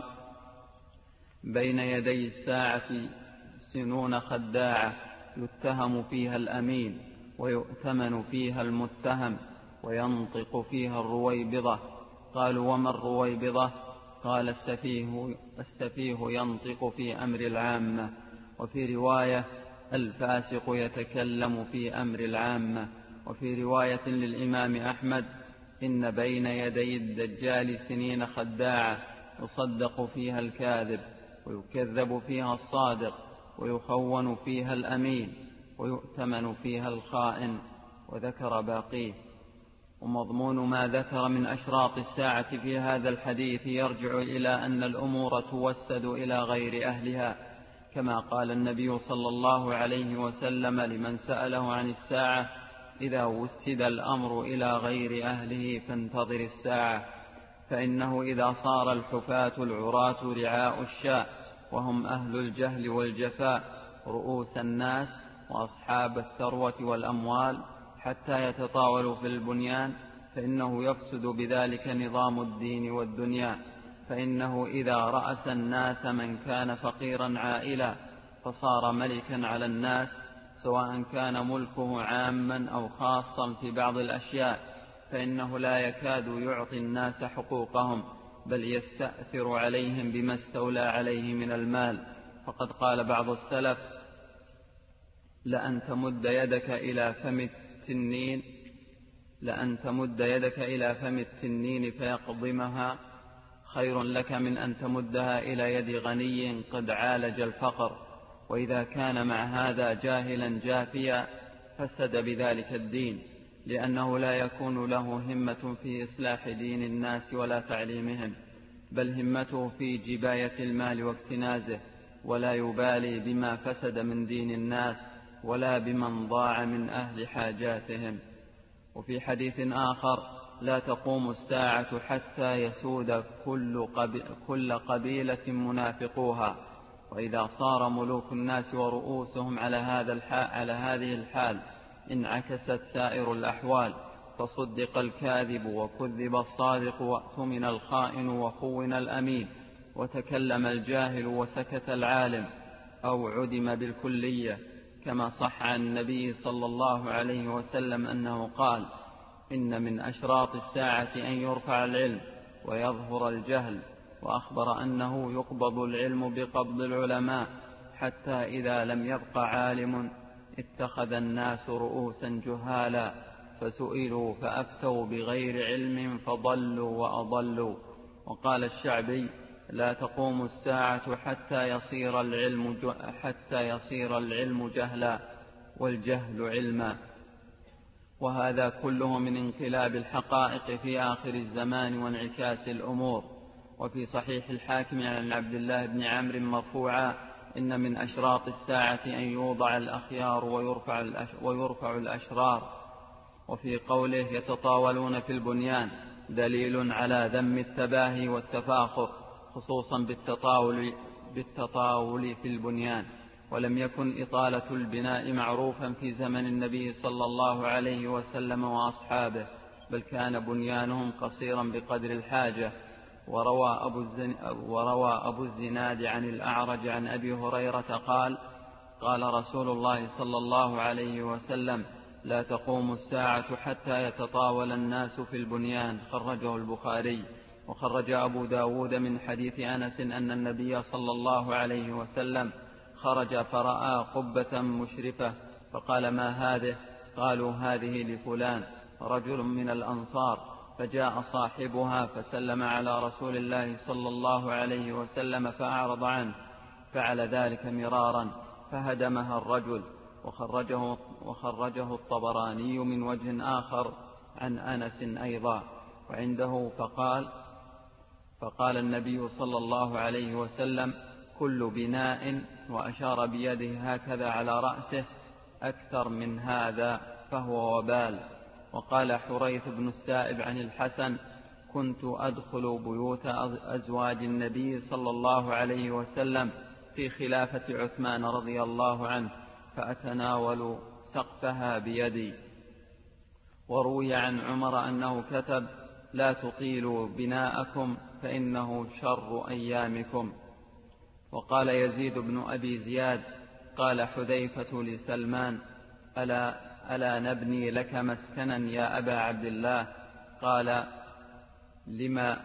بين يدي الساعة سنون خداعة يتهم فيها الأمين ويؤتمن فيها المتهم وينطق فيها الرويبضة. قالوا وما الرويبضة؟ قال السفيه, السفيه ينطق في أمر العامة. وفي رواية الفاسق يتكلم في أمر العامة. وفي رواية للإمام أحمد إن بين يدي الدجال سنين خداعة يصدق فيها الكاذب ويكذب فيها الصادق ويخون فيها الأمين ويؤتمن فيها الخائن. وذكر باقيه. ومضمون ما ذكر من أشراط الساعة في هذا الحديث يرجع إلى أن الأمور توسد إلى غير أهلها، كما قال النبي صلى الله عليه وسلم لمن سأله عن الساعة إذا وسد الأمر إلى غير أهله فانتظر الساعة. فإنه إذا صار الحفاة العراة رعاء الشاء وهم أهل الجهل والجفاء رؤوس الناس وأصحاب الثروة والأموال حتى يتطاولوا في البنيان فإنه يفسد بذلك نظام الدين والدنيا. فإنه إذا رأس الناس من كان فقيرا عائلا فصار ملكا على الناس سواء كان ملكه عاما أو خاصا في بعض الأشياء، فإنه لا يكاد يعطي الناس حقوقهم، بل يستأثر عليهم بما استولى عليه من المال. فقد قال بعض السلف: لأن تمد يدك إلى فم التنين لأن تمد يدك إلى فم التنين فيقضمها خير لك من أن تمدها إلى يد غني قد عالج الفقر. وإذا كان مع هذا جاهلا جافيا فسد بذلك الدين، لأنه لا يكون له همة في إصلاح دين الناس ولا تعليمهم، بل همته في جباية المال واكتنازه، ولا يبالي بما فسد من دين الناس ولا بمن ضاع من أهل حاجاتهم. وفي حديث آخر: لا تقوم الساعة حتى يسود كل, قبي كل قبيلة منافقوها. وإذا صار ملوك الناس ورؤوسهم على, هذا الحال على هذه الحال انعكست سائر الأحوال، فصدق الكاذب وكذب الصادق وأتمن الخائن وخون الأمين، وتكلم الجاهل وسكت العالم، أو عدم بالكلية، كما صح عن النبي صلى الله عليه وسلم أنه قال: إن من أشراط الساعة أن يرفع العلم ويظهر الجهل. وأخبر أنه يقبض العلم بقبض العلماء، حتى إذا لم يبق عالم اتخذ الناس رؤوسا جهالا، فسئلوا فأفتوا بغير علم فضلوا وأضلوا. وقال الشعبي: لا تقوم الساعة حتى يصير العلم حتى يصير العلم جهلا والجهل علما. وهذا كله من انقلاب الحقائق في آخر الزمان وانعكاس الأمور. وفي صحيح الحاكم عن عبد الله بن عمرو مرفوعا: إن من أشراط الساعة أن يوضع الأخيار ويرفع, ويرفع الأشرار. وفي قوله: يتطاولون في البنيان، دليل على ذم التباهي والتفاخر، خصوصا بالتطاول, بالتطاول في البنيان. ولم يكن إطالة البناء معروفا في زمن النبي صلى الله عليه وسلم وأصحابه، بل كان بنيانهم قصيرا بقدر الحاجة. وروى أبو, الزن وروى أبو الزناد عن الأعرج عن أبي هريرة قال: قال رسول الله صلى الله عليه وسلم: لا تقوم الساعة حتى يتطاول الناس في البنيان. خرجه البخاري. وخرج أبو داود من حديث أنس أن النبي صلى الله عليه وسلم خرج فرأى قبة مشرفة، فقال: ما هذه؟ قالوا: هذه لفلان، رجل من الأنصار. فجاء صاحبها فسلم على رسول الله صلى الله عليه وسلم فأعرض عنه، فعل ذلك مرارا فهدمها الرجل. وخرجه, وخرجه الطبراني من وجه آخر عن أنس أيضا. وعنده فقال فقال النبي صلى الله عليه وسلم: كل بناء، وأشار بيده هكذا على رأسه، أكثر من هذا فهو وبال. وقال حريث بن السائب عن الحسن: كنت أدخل بيوت أزواج النبي صلى الله عليه وسلم في خلافة عثمان رضي الله عنه فأتناول سقفها بيدي. وروي عن عمر أنه كتب: لا تطيلوا بناءكم فإنه شر أيامكم. وقال يزيد بن أبي زياد: قال حذيفة لسلمان: ألا, ألا نبني لك مسكنا يا أبا عبد الله؟ قال: لما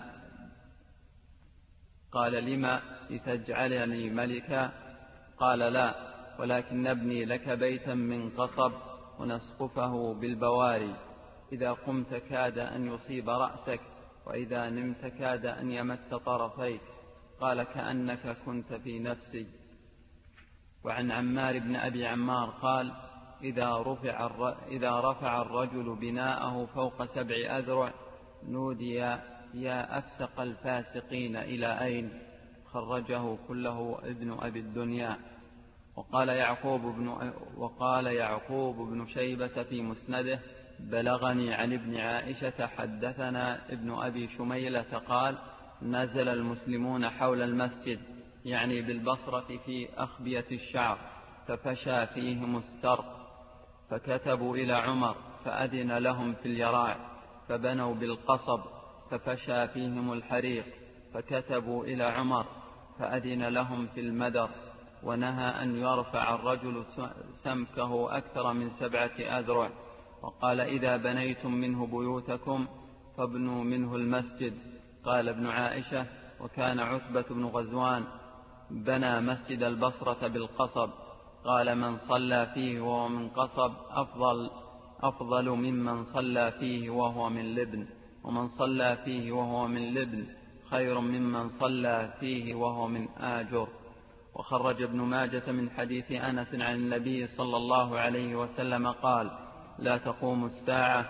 قال لما لتجعلني ملكا؟ قال: لا، ولكن نبني لك بيتا من قصب ونسقفه بالبواري، إذا قمت كاد أن يصيب رأسك، وإذا نمت كاد أن يمس طرفيك. قال: كأنك كنت في نفسي. وعن عمار بن أبي عمار قال: إذا رفع, إذا رفع الرجل بناءه فوق سبع أذرع نودي: يا أفسق الفاسقين إلى أين؟ خرجه كله ابن أبي الدنيا. وقال يعقوب بن, وقال يعقوب بن شيبة في مسنده: بلغني عن ابن عائشة حدثنا ابن أبي شميلة قال: نزل المسلمون حول المسجد، يعني بالبصرة في أخبية الشعر، ففشى فيهم السرق، فكتبوا إلى عمر فأذن لهم في اليراع، فبنوا بالقصب، ففشى فيهم الحريق، فكتبوا إلى عمر فأذن لهم في المدر، ونهى أن يرفع الرجل سمكه أكثر من سبعة أذرع، وقال إذا بنيتم منه بيوتكم فابنوا منه المسجد. قال ابن عائشة: وكان عتبة بن غزوان بنى مسجد البصرة بالقصب، قال من صلى فيه وهو من قصب أفضل, أفضل ممن صلى فيه وهو من لبن، ومن صلى فيه وهو من لبن خير ممن صلى فيه وهو من آجر. وخرج ابن ماجة من حديث أنس عن النبي صلى الله عليه وسلم قال: لا تقوم الساعة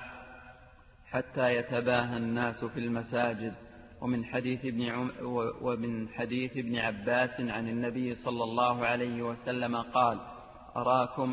حتى يتباهى الناس في المساجد. ومن حديث ابن عم ومن حديث ابن عباس عن النبي صلى الله عليه وسلم قال: أراكم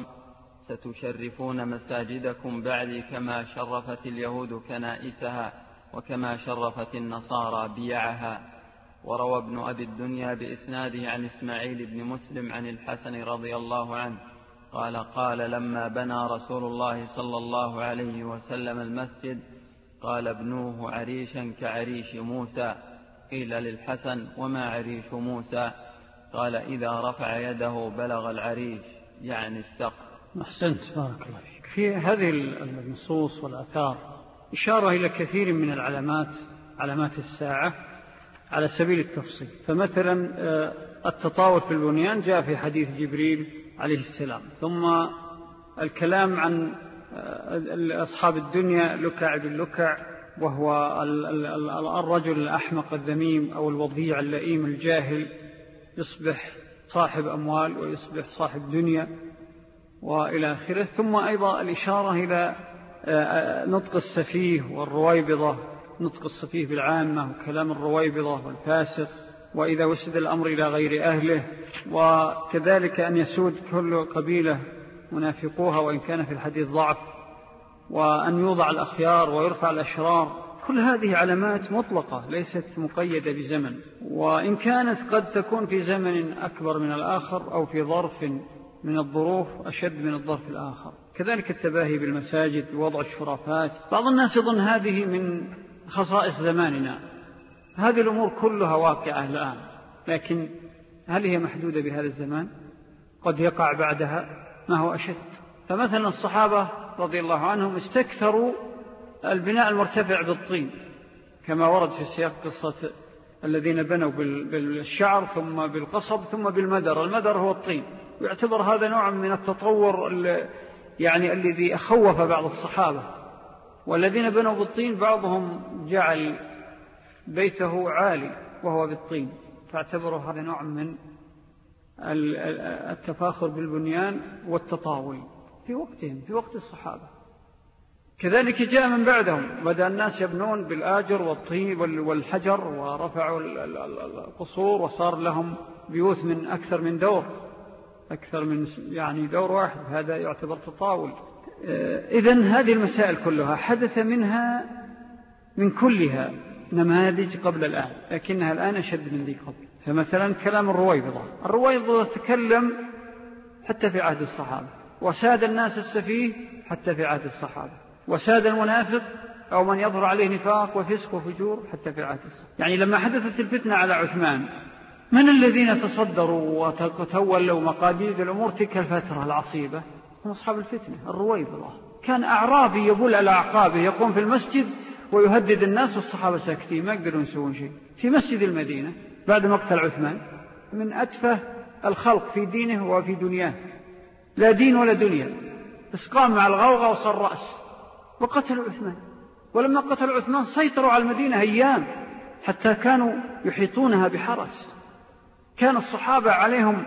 ستشرفون مساجدكم بعدي كما شرفت اليهود كنائسها وكما شرفت النصارى بيعها. وروى ابن أبي الدنيا بإسناده عن إسماعيل بن مسلم عن الحسن رضي الله عنه قال: قال لما بنى رسول الله صلى الله عليه وسلم المسجد قال: ابنوه عريشا كعريش موسى. قيل للحسن: وما عريش موسى؟ قال: إذا رفع يده بلغ العريش، يعني السقف. أحسنت، بارك الله فيك. في هذه النصوص والآثار إشارة إلى كثير من العلامات، علامات الساعة على سبيل التفصيل. فمثلا التطاول في البنيان جاء في حديث جبريل عليه السلام. ثم الكلام عن أصحاب الدنيا لكع باللكع، وهو الرجل الأحمق الذميم أو الوضيع اللئيم الجاهل، يصبح صاحب أموال ويصبح صاحب دنيا وإلى آخره. ثم أيضا الإشارة إلى نطق السفيه والرويبضة، نطق السفيه بالعامة وكلام الرويبضة والفاسق، وإذا وسد الأمر إلى غير أهله، وكذلك أن يسود كل قبيلة منافقوها وإن كان في الحديث ضعف، وأن يوضع الأخيار ويرفع الأشرار. كل هذه علامات مطلقة ليست مقيدة بزمن، وإن كانت قد تكون في زمن أكبر من الآخر أو في ظرف من الظروف أشد من الظرف الآخر. كذلك التباهي بالمساجد ووضع الشرافات. بعض الناس يظن هذه من خصائص زماننا، هذه الأمور كلها واقعة الآن، لكن هل هي محدودة بهذا الزمان؟ قد يقع بعدها ما هو أشد. فمثلا الصحابة رضي الله عنهم استكثروا البناء المرتفع بالطين، كما ورد في سياق قصة الذين بنوا بالشعر ثم بالقصب ثم بالمدر. المدر هو الطين، ويعتبر هذا نوع من التطور يعني الذي أخوف بعض الصحابة. والذين بنوا بالطين بعضهم جعل بيته عالي وهو بالطين، فاعتبروا هذا نوع من التفاخر بالبنيان والتطاول في وقتهم، في وقت الصحابة. كذلك جاء من بعدهم، بدأ الناس يبنون بالآجر والطين والحجر، ورفعوا القصور وصار لهم بيوت من أكثر من دور، أكثر من يعني دور واحد، هذا يعتبر تطاول. إذن هذه المسائل كلها حدث منها من كلها نماذج قبل الآن، لكنها الآن أشد من ذي قبل. فمثلا كلام الرويبضة، الرويبضة تكلم حتى في عهد الصحابة، وساد الناس السفيه حتى في عهد الصحابة، وساد المنافق أو من يظهر عليه نفاق وفسق وفجور حتى في عهد الصحابة. يعني لما حدثت الفتنة على عثمان، من الذين تصدروا وتولوا مقاديد الأمور تلك الفترة العصيبة؟ هم أصحاب الفتنة. الرويبضة كان أعرابي يبول على أعقابه، يقوم في المسجد ويهدد الناس والصحابة ساكتين ما يقدرون يسوون شيء في مسجد المدينة بعد مقتل عثمان، من أتفه الخلق في دينه وفي دنياه، لا دين ولا دنيا، بس قام مع الغوغة وصار رأس وقتل عثمان. ولما قتل عثمان سيطروا على المدينة أيام حتى كانوا يحيطونها بحرس، كان الصحابة عليهم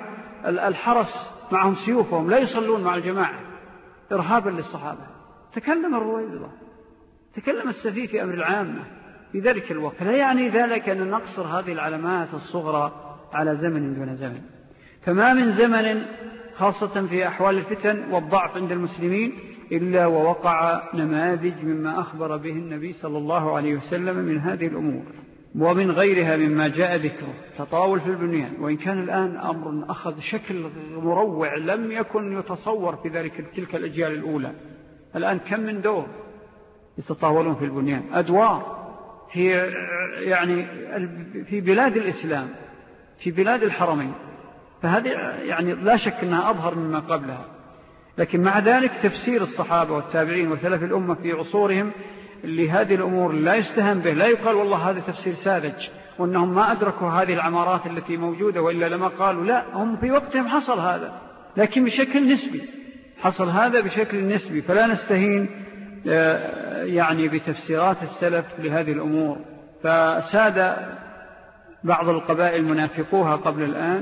الحرس معهم سيوفهم، لا يصلون مع الجماعة إرهابا للصحابة. تكلم الرويبضة، تكلم السفيه في أمر العامة في ذلك الوقت. لا يعني ذلك أن نقصر هذه العلامات الصغرى على زمن دون زمن. فما من زمن خاصة في أحوال الفتن والضعف عند المسلمين إلا ووقع نماذج مما أخبر به النبي صلى الله عليه وسلم من هذه الأمور، ومن غيرها مما جاء ذكره. تطاول في البنيان، وإن كان الآن أمر أخذ شكل مروع لم يكن يتصور في ذلك تلك الأجيال الأولى. الآن كم من دور يتطاولون في البنيان، أدوار في يعني في بلاد الإسلام، في بلاد الحرمين فهذه يعني لا شك أنها أظهر مما قبلها. لكن مع ذلك تفسير الصحابة والتابعين وسلف الأمة في عصورهم لهذه الأمور لا يستهان به، لا يقال والله هذا تفسير ساذج وأنهم ما أدركوا هذه العمارات التي موجودة وإلا لما قالوا، لا، هم في وقتهم حصل هذا لكن بشكل نسبي، حصل هذا بشكل نسبي. فلا نستهين يعني بتفسيرات السلف لهذه الأمور. فساد بعض القبائل منافقوها قبل الآن،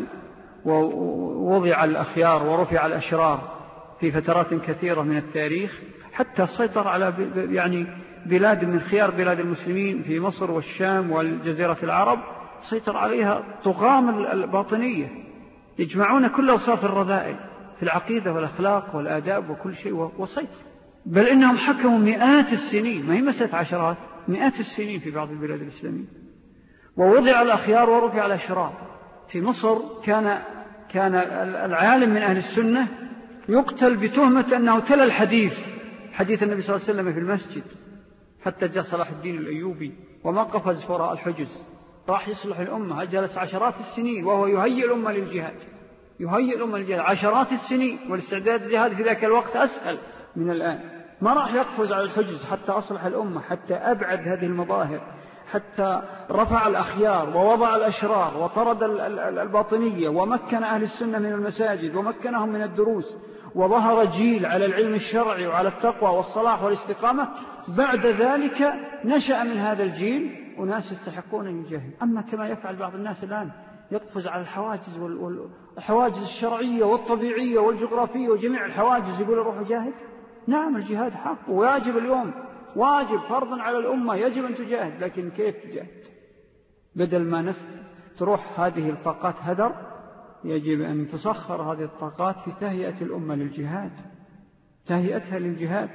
ووضع الأخيار ورفع الأشرار في فترات كثيرة من التاريخ، حتى سيطر على يعني بلاد من خيار بلاد المسلمين في مصر والشام والجزيرة العرب، سيطر عليها طغام الباطنية يجمعون كل أوصاف الرذائل في العقيدة والأخلاق والآداب وكل شيء، وسيطر. بل إنهم حكموا مئات السنين، ما هي مسألة عشرات، مئات السنين في بعض البلاد الإسلامية. ووضع الأخيار ورفع الأشرار. في مصر كان كان العالم من أهل السنة يقتل بتهمة أنه تلا الحديث حديث النبي صلى الله عليه وسلم في المسجد، حتى جاء صلاح الدين الأيوبي وما قفز وراء الحجز، راح يصلح الأمة. جلس عشرات السنين وهو يهيئ الأمة للجهاد، يهيئ الأمة للجهاد عشرات السنين، والاستعداد للجهاد في ذاك الوقت أسهل من الآن. ما راح يقفز على الحجز حتى أصلح الأمة، حتى أبعد هذه المظاهر، حتى رفع الأخيار ووضع الأشرار وطرد الباطنية ومكن أهل السنة من المساجد ومكنهم من الدروس، وظهر جيل على العلم الشرعي وعلى التقوى والصلاح والاستقامة. بعد ذلك نشأ من هذا الجيل وناس يستحقون أن يجاهد. أما كما يفعل بعض الناس الآن، يقفز على الحواجز والحواجز الشرعية والطبيعية والجغرافية وجميع الحواجز، يقول روح جاهد. نعم، الجهاد حق وواجب اليوم، واجب فرضا على الأمة، يجب أن تجاهد، لكن كيف تجاهد؟ بدل ما نست تروح هذه الطاقات هدر، يجب أن تسخر هذه الطاقات في تهيئة الأمة للجهاد، تهيئتها للجهاد.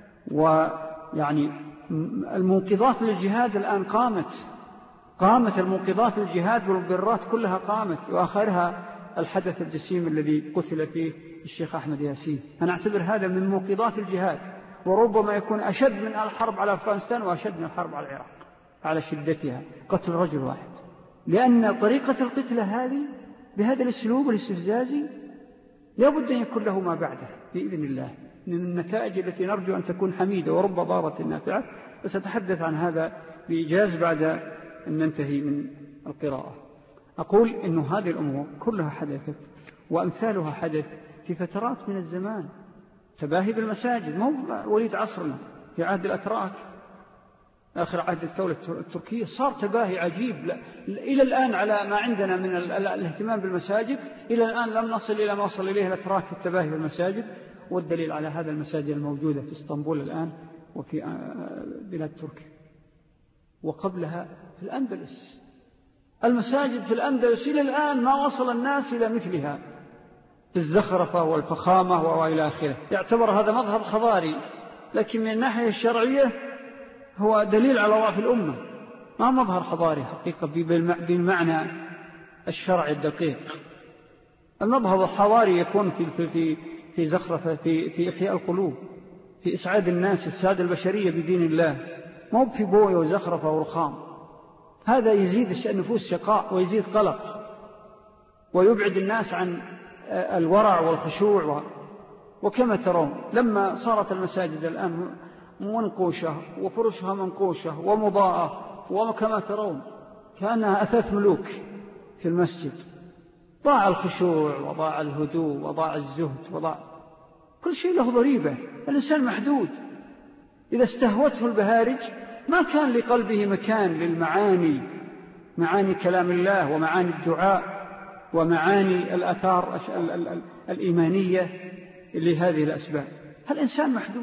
ويعني المنقذات للجهاد الآن قامت قامت المنقذات للجهاد والقرات كلها قامت، وآخرها الحدث الجسيم الذي قتل فيه الشيخ أحمد ياسين. أنا أعتبر هذا من منقذات الجهاد، وربما يكون أشد من الحرب على أفغانستان وأشد من الحرب على العراق على شدتها، قتل رجل واحد. لأن طريقة القتل هذه بهذا الأسلوب الاستفزازي لابد أن يكون له ما بعده بإذن الله من النتائج التي نرجو أن تكون حميدة ورب ضارة نافعة. وسأتحدث عن هذا بإيجاز بعد أن ننتهي من القراءة. أقول إن هذه الأمور كلها حدثت وأمثالها حدث في فترات من الزمان. تباهي بالمساجد مو وليد عصرنا في عهد الأتراك، آخر عهد الدولة التركية، صار تباهي عجيب. إلى الآن على ما عندنا من الاهتمام بالمساجد، إلى الآن لم نصل إلى ما وصل إليه الأتراك في التباهي بالمساجد. والدليل على هذا المساجد الموجودة في اسطنبول الآن وفي بلاد تركيا، وقبلها في الأندلس. المساجد في الأندلس إلى الآن ما وصل الناس إلى مثلها في الزخرفة والفخامة وإلى آخره. يعتبر هذا مظهر حضاري، لكن من الناحية الشرعية هو دليل على ضعف الأمة، ما مظهر حضاري حقيقة بالمعنى الشرعي الدقيق. المظهر الحضاري يكون في في في في زخرفة، في في إحياء القلوب، في إسعاد الناس، السادة البشرية بدين الله، مو في بوية وزخرفة ورخام. هذا يزيد النفوس شقاء ويزيد قلق ويبعد الناس عن الورع والخشوع. وكما ترون لما صارت المساجد الآن منقوشة وفرشها منقوشة ومضاءة، وكما ترون كأنها أثاث ملوك في المسجد، ضاع الخشوع وضاع الهدوء وضاع الزهد وضاع كل شيء له ضريبة. الإنسان محدود، إذا استهوته البهارج ما كان لقلبه مكان للمعاني، معاني كلام الله ومعاني الدعاء ومعاني الآثار الإيمانية لهذه الأسباب. الإنسان محدود.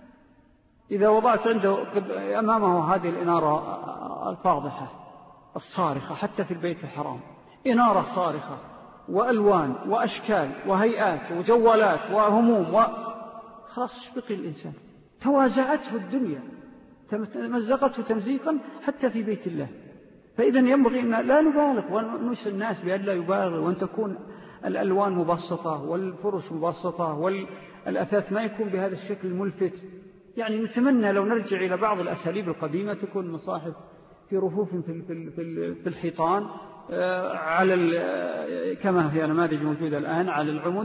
إذا وضعت عنده أمامه هذه الإنارة الفاضحة الصارخة، حتى في البيت الحرام إنارة صارخة وألوان وأشكال وهيئات وجوالات وهموم و... خلاص بقي الإنسان، توازعته الدنيا، مزقته تمزيقا حتى في بيت الله. فإذا ينبغي أن لا نبالغ ونسأل الناس بأن لا يبالغ، وأن تكون الألوان مبسطة والفرش مبسطة والأثاث ما يكون بهذا الشكل الملفت. يعني نتمنى لو نرجع إلى بعض الأساليب القديمة، تكون مصاحف في رفوف في الحيطان على كما هي نماذج موجودة الآن على العمد،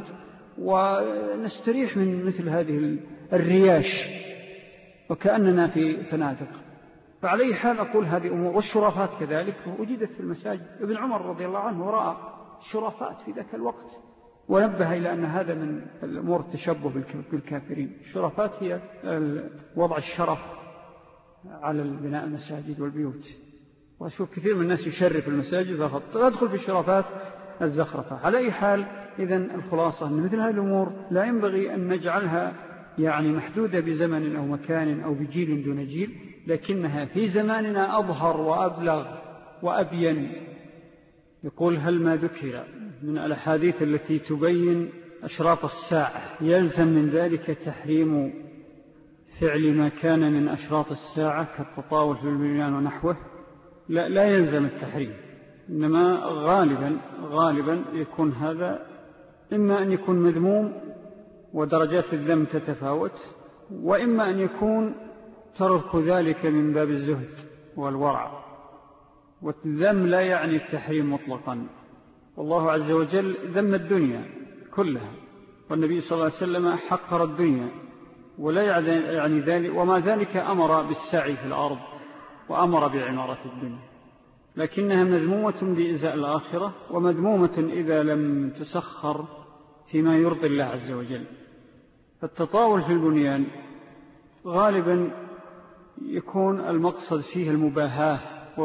ونستريح من مثل هذه الرياش وكأننا في فنادق. فعلى أي حال أقول هذه أمور. والشرافات كذلك وجدت في المساجد. ابن عمر رضي الله عنه رأى الشرافات في ذاك الوقت ونبه إلى أن هذا من الأمور التشبه بالكافرين. الشرافات هي وضع الشرف على البناء المساجد والبيوت. وأشوف كثير من الناس يشرف المساجد فيدخل في الشرافات الزخرفة. على أي حال إذن الخلاصة أن مثل هذه الأمور لا ينبغي أن نجعلها يعني محدودة بزمن أو مكان أو بجيل دون جيل، لكنها في زماننا أظهر وأبلغ وأبين. يقول هل ما ذكر من الأحاديث التي تبين أشراط الساعة يلزم من ذلك تحريم فعل ما كان من أشراط الساعة كالتطاول في البنيان ونحوه؟ لا, لا يلزم التحريم، إنما غالبا غالبا يكون هذا إما أن يكون مذموم ودرجات الذم تتفاوت، وإما أن يكون ترك ذلك من باب الزهد والورع. والذم لا يعني التحريم مطلقا. والله عز وجل ذم الدنيا كلها، والنبي صلى الله عليه وسلم حقر الدنيا، ولا يعني ذلك وما ذلك أمر بالسعي في الأرض وأمر بعمارة الدنيا، لكنها مذمومة بإزاء الآخرة ومذمومة إذا لم تسخر فيما يرضي الله عز وجل. فالتطاول في البنيان غالبا يكون المقصد فيه المباهاة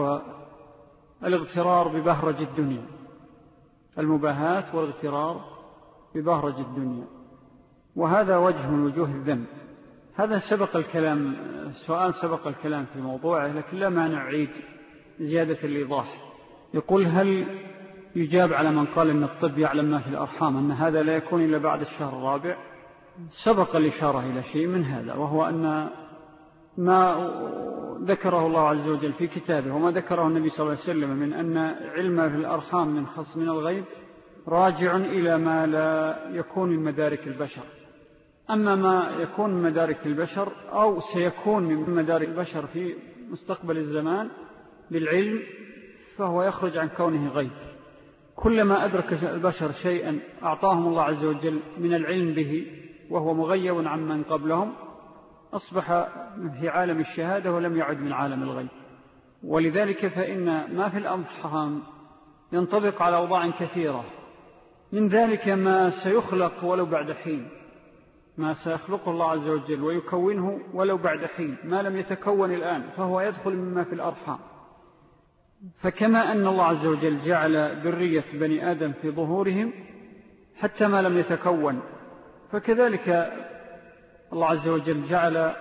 والاغترار ببهرج الدنيا، المباهاة والاغترار ببهرج الدنيا، وهذا وجه من وجوه الذم. هذا سبق الكلام، سؤال سبق الكلام في موضوعه، لكن لا مانع عيد زيادة الإيضاح. يقول هل يجاب على من قال أن الطب يعلم ما في الأرحام أن هذا لا يكون إلا بعد الشهر الرابع؟ سبق الإشارة إلى شيء من هذا، وهو أن ما ذكره الله عز وجل في كتابه وما ذكره النبي صلى الله عليه وسلم من أن علم في الأرحام من خص من الغيب راجع إلى ما لا يكون من مدارك البشر. أما ما يكون من مدارك البشر أو سيكون من مدارك البشر في مستقبل الزمان بالعلم فهو يخرج عن كونه غيب. كلما أدرك البشر شيئا أعطاهم الله عز وجل من العلم به وهو مغيب عن من قبلهم أصبح في عالم الشهادة ولم يعد من عالم الغيب. ولذلك فإن ما في الأرحام ينطبق على أوضاع كثيرة، من ذلك ما سيخلق ولو بعد حين، ما سيخلقه الله عز وجل ويكونه ولو بعد حين، ما لم يتكون الآن فهو يدخل مما في الأرحام. فكما أن الله عز وجل جعل ذرية بني آدم في ظهورهم حتى ما لم يتكون، فكذلك الله عز وجل جعل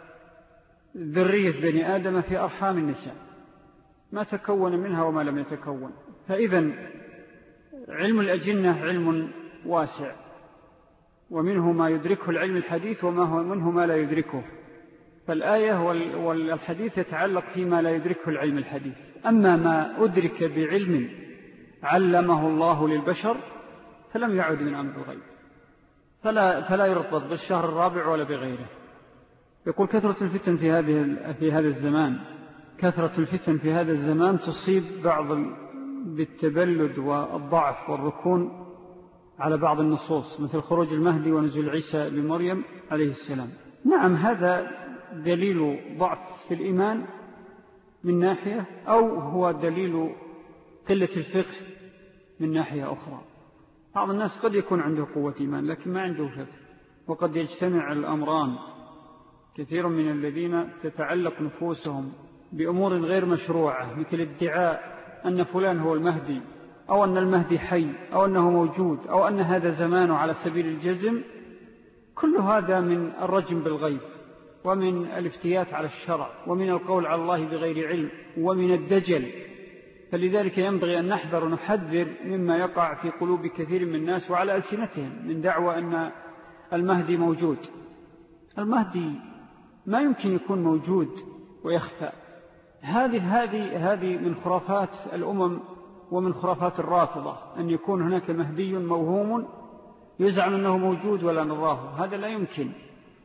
ذرية بني آدم في أرحام النساء ما تكون منها وما لم يتكون. فإذن علم الأجنة علم واسع، ومنه ما يدركه العلم الحديث وما هو منه ما لا يدركه. فالآية والحديث يتعلق فيما لا يدركه العلم الحديث. أما ما أدرك بعلم علمه الله للبشر فلم يعد من أمر الغيب، فلا, فلا يرتبط بالشهر الرابع ولا بغيره. يقول كثرة الفتن في هذه في هذا الزمان كثرة الفتن في هذا الزمان تصيب بعض بالتبلد والضعف والركون على بعض النصوص، مثل خروج المهدي ونزول عيسى لمريم عليه السلام. نعم، هذا دليل ضعف في الإيمان من ناحية، أو هو دليل قلة الفقه من ناحية أخرى. بعض الناس قد يكون عنده قوة إيمان لكن ما عنده فقه، وقد يجتمع الأمران. كثير من الذين تتعلق نفوسهم بأمور غير مشروعة، مثل ادعاء أن فلان هو المهدي، أو أن المهدي حي، أو أنه موجود، أو أن هذا زمانه على سبيل الجزم. كل هذا من الرجم بالغيب، ومن الافتيات على الشرع، ومن القول على الله بغير علم، ومن الدجل. فلذلك ينبغي أن نحذر ونحذر مما يقع في قلوب كثير من الناس وعلى ألسنتهم من دعوى أن المهدي موجود. المهدي ما يمكن يكون موجود ويخفى. هذه هذه هذه من خرافات الأمم ومن خرافات الرافضة، أن يكون هناك مهدي موهوم يزعم أنه موجود ولا نراه. هذا لا يمكن.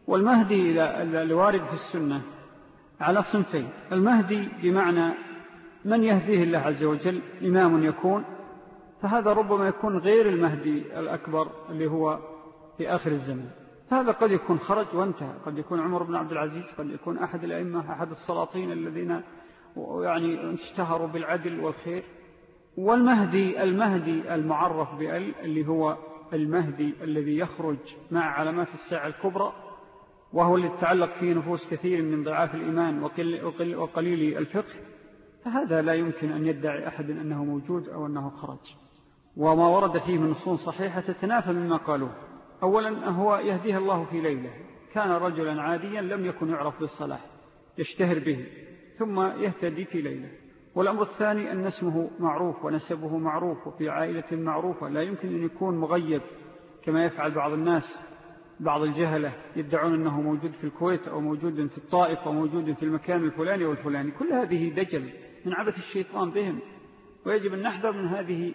والمهدي الوارد في السنة على صنفين: المهدي بمعنى من يهديه الله عز وجل إمام يكون، فهذا ربما يكون غير المهدي الأكبر اللي هو في آخر الزمن. هذا قد يكون خرج وانتهى، قد يكون عمر بن عبد العزيز، قد يكون أحد الأئمة، أحد السلاطين الذين يعني اشتهروا بالعدل والخير. والمهدي المهدي المعرف بأل اللي هو المهدي الذي يخرج مع علامات الساعة الكبرى، وهو اللي تتعلق فيه نفوس كثير من ضعاف الإيمان وقليل الفقه، فهذا لا يمكن أن يدعي أحد أنه موجود أو أنه خرج. وما ورد فيه من نصوص صحيحة تتنافى مما قالوه. أولا هو يهديه الله في ليلة، كان رجلا عاديا لم يكن يعرف بالصلاح يشتهر به، ثم يهتدي في ليلة. والأمر الثاني أن اسمه معروف ونسبه معروف وفي عائلة معروفة، لا يمكن أن يكون مغيب كما يفعل بعض الناس، بعض الجهلة يدعون أنه موجود في الكويت أو موجود في الطائف أو موجود في المكان الفلاني والفلاني. كل هذه دجل من عبث الشيطان بهم، ويجب أن نحذر من هذه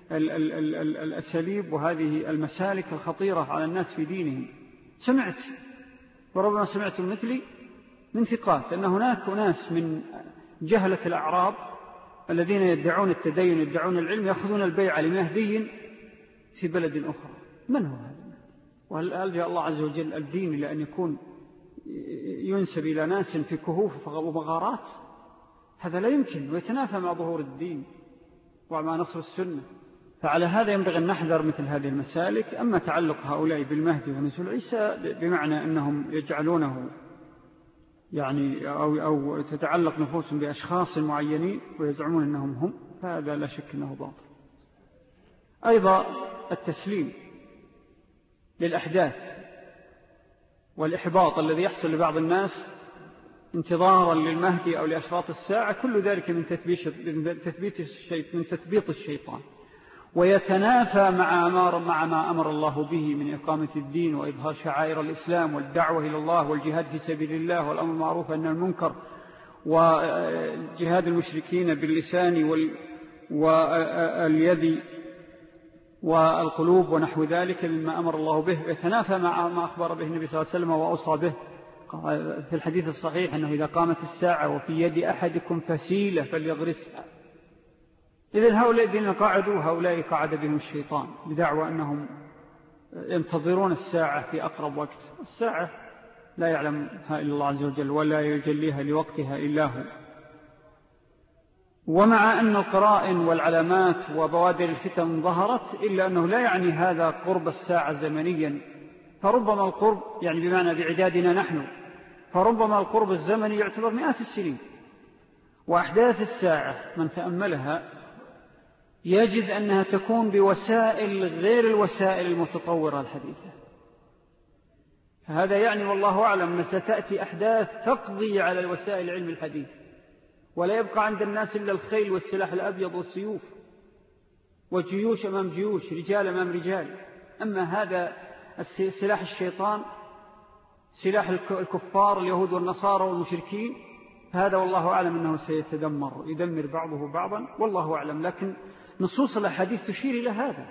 الأساليب وهذه المسالك الخطيرة على الناس في دينهم. سمعت وربما سمعت مثلي من ثقات أن هناك ناس من جهلة الأعراب الذين يدعون التدين يدعون العلم يأخذون البيع لمهدي في بلد أخرى. من هو هذا؟ وهل ألجأ الله عز وجل الدين إلى أن يكون ينسب إلى ناس في كهوف ومغارات؟ هذا لا يمكن، ويتنافى مع ظهور الدين ومع نصر السنة. فعلى هذا ينبغي أن نحذر مثل هذه المسالك. أما تعلق هؤلاء بالمهدي ونزول عيسى بمعنى أنهم يجعلونه يعني أو, أو تتعلق نفوسهم بأشخاص معينين ويزعمون أنهم هم، فهذا لا شك أنه باطل. أيضا التسليم للأحداث والإحباط الذي يحصل لبعض الناس انتظارا للمهدي أو لأشراط الساعة، كل ذلك من تثبيت الشيطان من تثبيط الشيطان، ويتنافى مع أمر مع ما أمر الله به من إقامة الدين وإظهار شعائر الإسلام والدعوة إلى الله والجهاد في سبيل الله والأمر المعروف والنهي عن المنكر وجهاد المشركين باللسان واليد والقلوب ونحو ذلك مما أمر الله به، يتنافى مع ما أخبر به النبي صلى الله عليه وسلم وأوصى به في الحديث الصحيح أنه إذا قامت الساعة وفي يد أحدكم فسيلة فليغرسها. إذن هؤلاء الذين قاعدوا هؤلاء قاعد بهم الشيطان بدعوى أنهم ينتظرون الساعة في أقرب وقت. الساعة لا يعلمها إلا الله عز وجل ولا يجليها لوقتها إلا هو. ومع أن القرائن والعلامات وبوادر الفتن ظهرت، إلا أنه لا يعني هذا قرب الساعة زمنيا، فربما القرب يعني بمعنى بعدادنا نحن، فربما القرب الزمني يعتبر مئات السنين. وأحداث الساعة من تأملها يجد أنها تكون بوسائل غير الوسائل المتطورة الحديثة. فهذا يعني والله أعلم أن ستأتي أحداث تقضي على الوسائل العلم الحديث، ولا يبقى عند الناس إلا الخيل والسلاح الأبيض والسيوف وجيوش أمام جيوش، رجال أمام رجال. أما هذا سلاح الشيطان، سلاح الكفار اليهود والنصارى والمشركين، هذا والله أعلم أنه سيتدمر يدمر بعضه بعضا، والله أعلم. لكن نصوص الأحاديث تشير إلى هذا،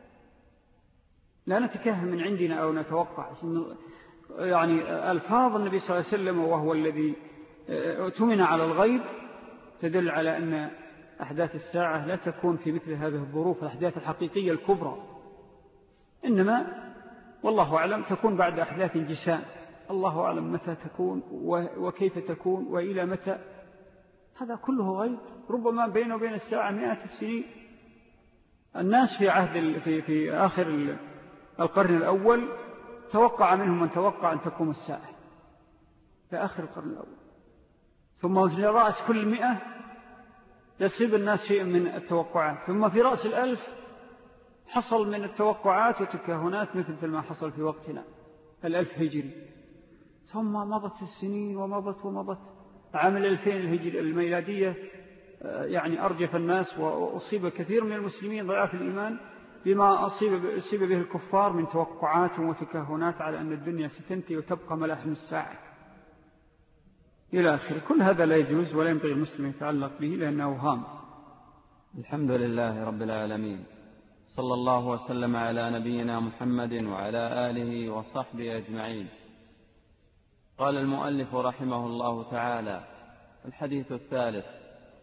لا نتكهن من عندنا أو نتوقع. يعني ألفاظ النبي صلى الله عليه وسلم وهو الذي اؤتمن على الغيب تدل على أن أحداث الساعة لا تكون في مثل هذه الظروف الأحداث الحقيقية الكبرى، إنما والله أعلم تكون بعد أحداث جسام، الله أعلم متى تكون وكيف تكون وإلى متى، هذا كله غيب. ربما بينه وبين الساعة مئة السنين. الناس في عهد في, في آخر القرن الأول توقع منهم من توقع أن تقوم الساعة في آخر القرن الأول، ثم في رأس كل مئة يصيب الناس شيء من التوقعات، ثم في رأس الألف حصل من التوقعات وتكهنات مثل ما حصل في وقتنا الألف هجري. ثم مضت السنين ومضت ومضت. عام الألفين الهجري الميلادية يعني أرجف الناس، وأصيب كثير من المسلمين ضعاف الإيمان بما أصيب, أصيب به الكفار من توقعات وتكهنات على أن الدنيا ستنتهي وتبقى ملاحم الساعة إلى آخره. كل هذا لا يجوز ولا ينبغي المسلم يتعلق به لأنه هام. الحمد لله رب العالمين، صلى الله وسلم على نبينا محمد وعلى آله وصحبه أجمعين. قال المؤلف رحمه الله تعالى: الحديث الثالث: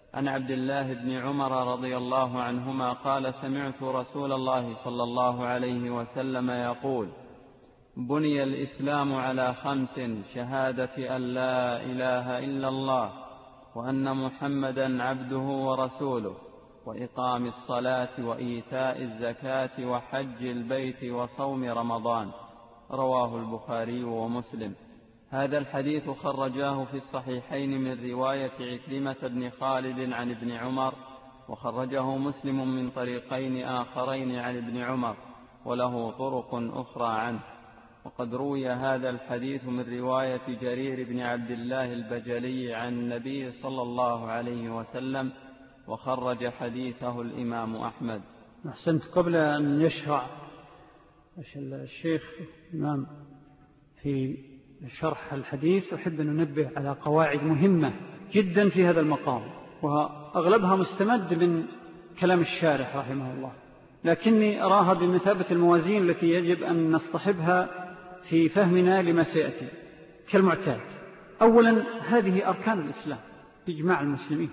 عن عبد الله بن عمر رضي الله عنهما قال سمعت رسول الله صلى الله عليه وسلم يقول بني الإسلام على خمس شهادة أن لا إله إلا الله وأن محمدا عبده ورسوله وإقام الصلاة وإيتاء الزكاة وحج البيت وصوم رمضان. رواه البخاري ومسلم. هذا الحديث خرجاه في الصحيحين من رواية عكرمة بن خالد عن ابن عمر، وخرجه مسلم من طريقين آخرين عن ابن عمر وله طرق أخرى عنه. وقد روي هذا الحديث من رواية جرير بن عبد الله البجلي عن النبي صلى الله عليه وسلم، وخرج حديثه الإمام أحمد. أحسنت. قبل أن يشرع الشيخ الإمام في شرح الحديث أحب أن ننبه على قواعد مهمة جدا في هذا المقام، وأغلبها مستمد من كلام الشارح رحمه الله، لكني أراها بمثابة الموازين التي يجب أن نصطحبها في فهمنا لما سيأتي كالمعتاد. أولا هذه أركان الإسلام بإجماع المسلمين،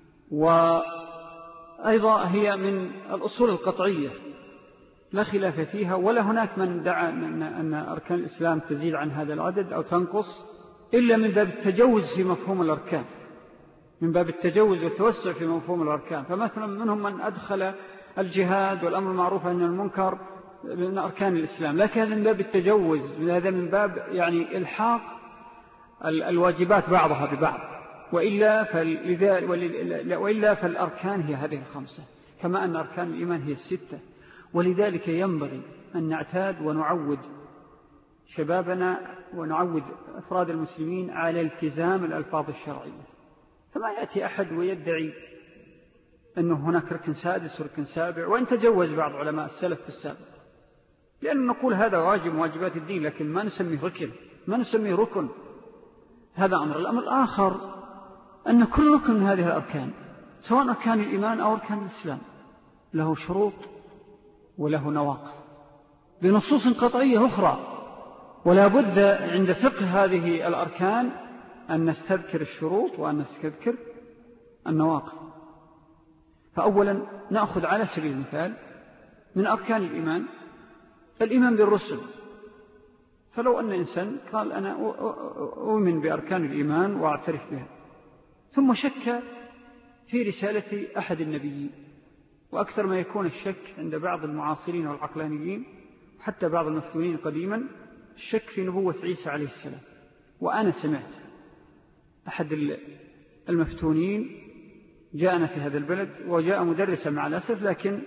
وأيضا هي من الأصول القطعية لا خلاف فيها، ولا هناك من دعا أن أركان الإسلام تزيد عن هذا العدد أو تنقص إلا من باب التجوز في مفهوم الأركان، من باب التجوز والتوسع في مفهوم الأركان. فمثلا منهم من أدخل الجهاد والأمر المعروف عن المنكر من أركان الإسلام، لكن هذا من باب التجوز، هذا من باب يعني إلحاق الواجبات بعضها ببعض، وإلا, وإلا فالأركان هي هذه الخمسة، كما أن أركان الإيمان هي الستة. ولذلك ينبغي أن نعتاد ونعود شبابنا ونعود أفراد المسلمين على التزام الألفاظ الشرعية. فما يأتي أحد ويدعي أنه هناك ركن سادس وركن سابع، وإن تجوز بعض علماء السلف في السابق، لأن نقول هذا واجب واجبات الدين، لكن ما نسميه ركن، ما نسميه ركن. هذا أمر. الأمر الآخر أن كل ركن من هذه الأركان سواء أركان الإيمان أو أركان الإسلام له شروط وله نواقض بنصوص قطعية أخرى، ولا بد عند فقه هذه الأركان أن نستذكر الشروط وأن نستذكر النواقض. فأولا نأخذ على سبيل المثال من أركان الإيمان الإيمان بالرسل. فلو أن إنسان قال أنا أؤمن بأركان الإيمان وأعترف بها، ثم شك في رسالة أحد النبيين، وأكثر ما يكون الشك عند بعض المعاصرين والعقلانيين حتى بعض المفتونين قديما الشك في نبوة عيسى عليه السلام. وأنا سمعت أحد المفتونين جاءنا في هذا البلد وجاء مدرسا مع الأسف، لكن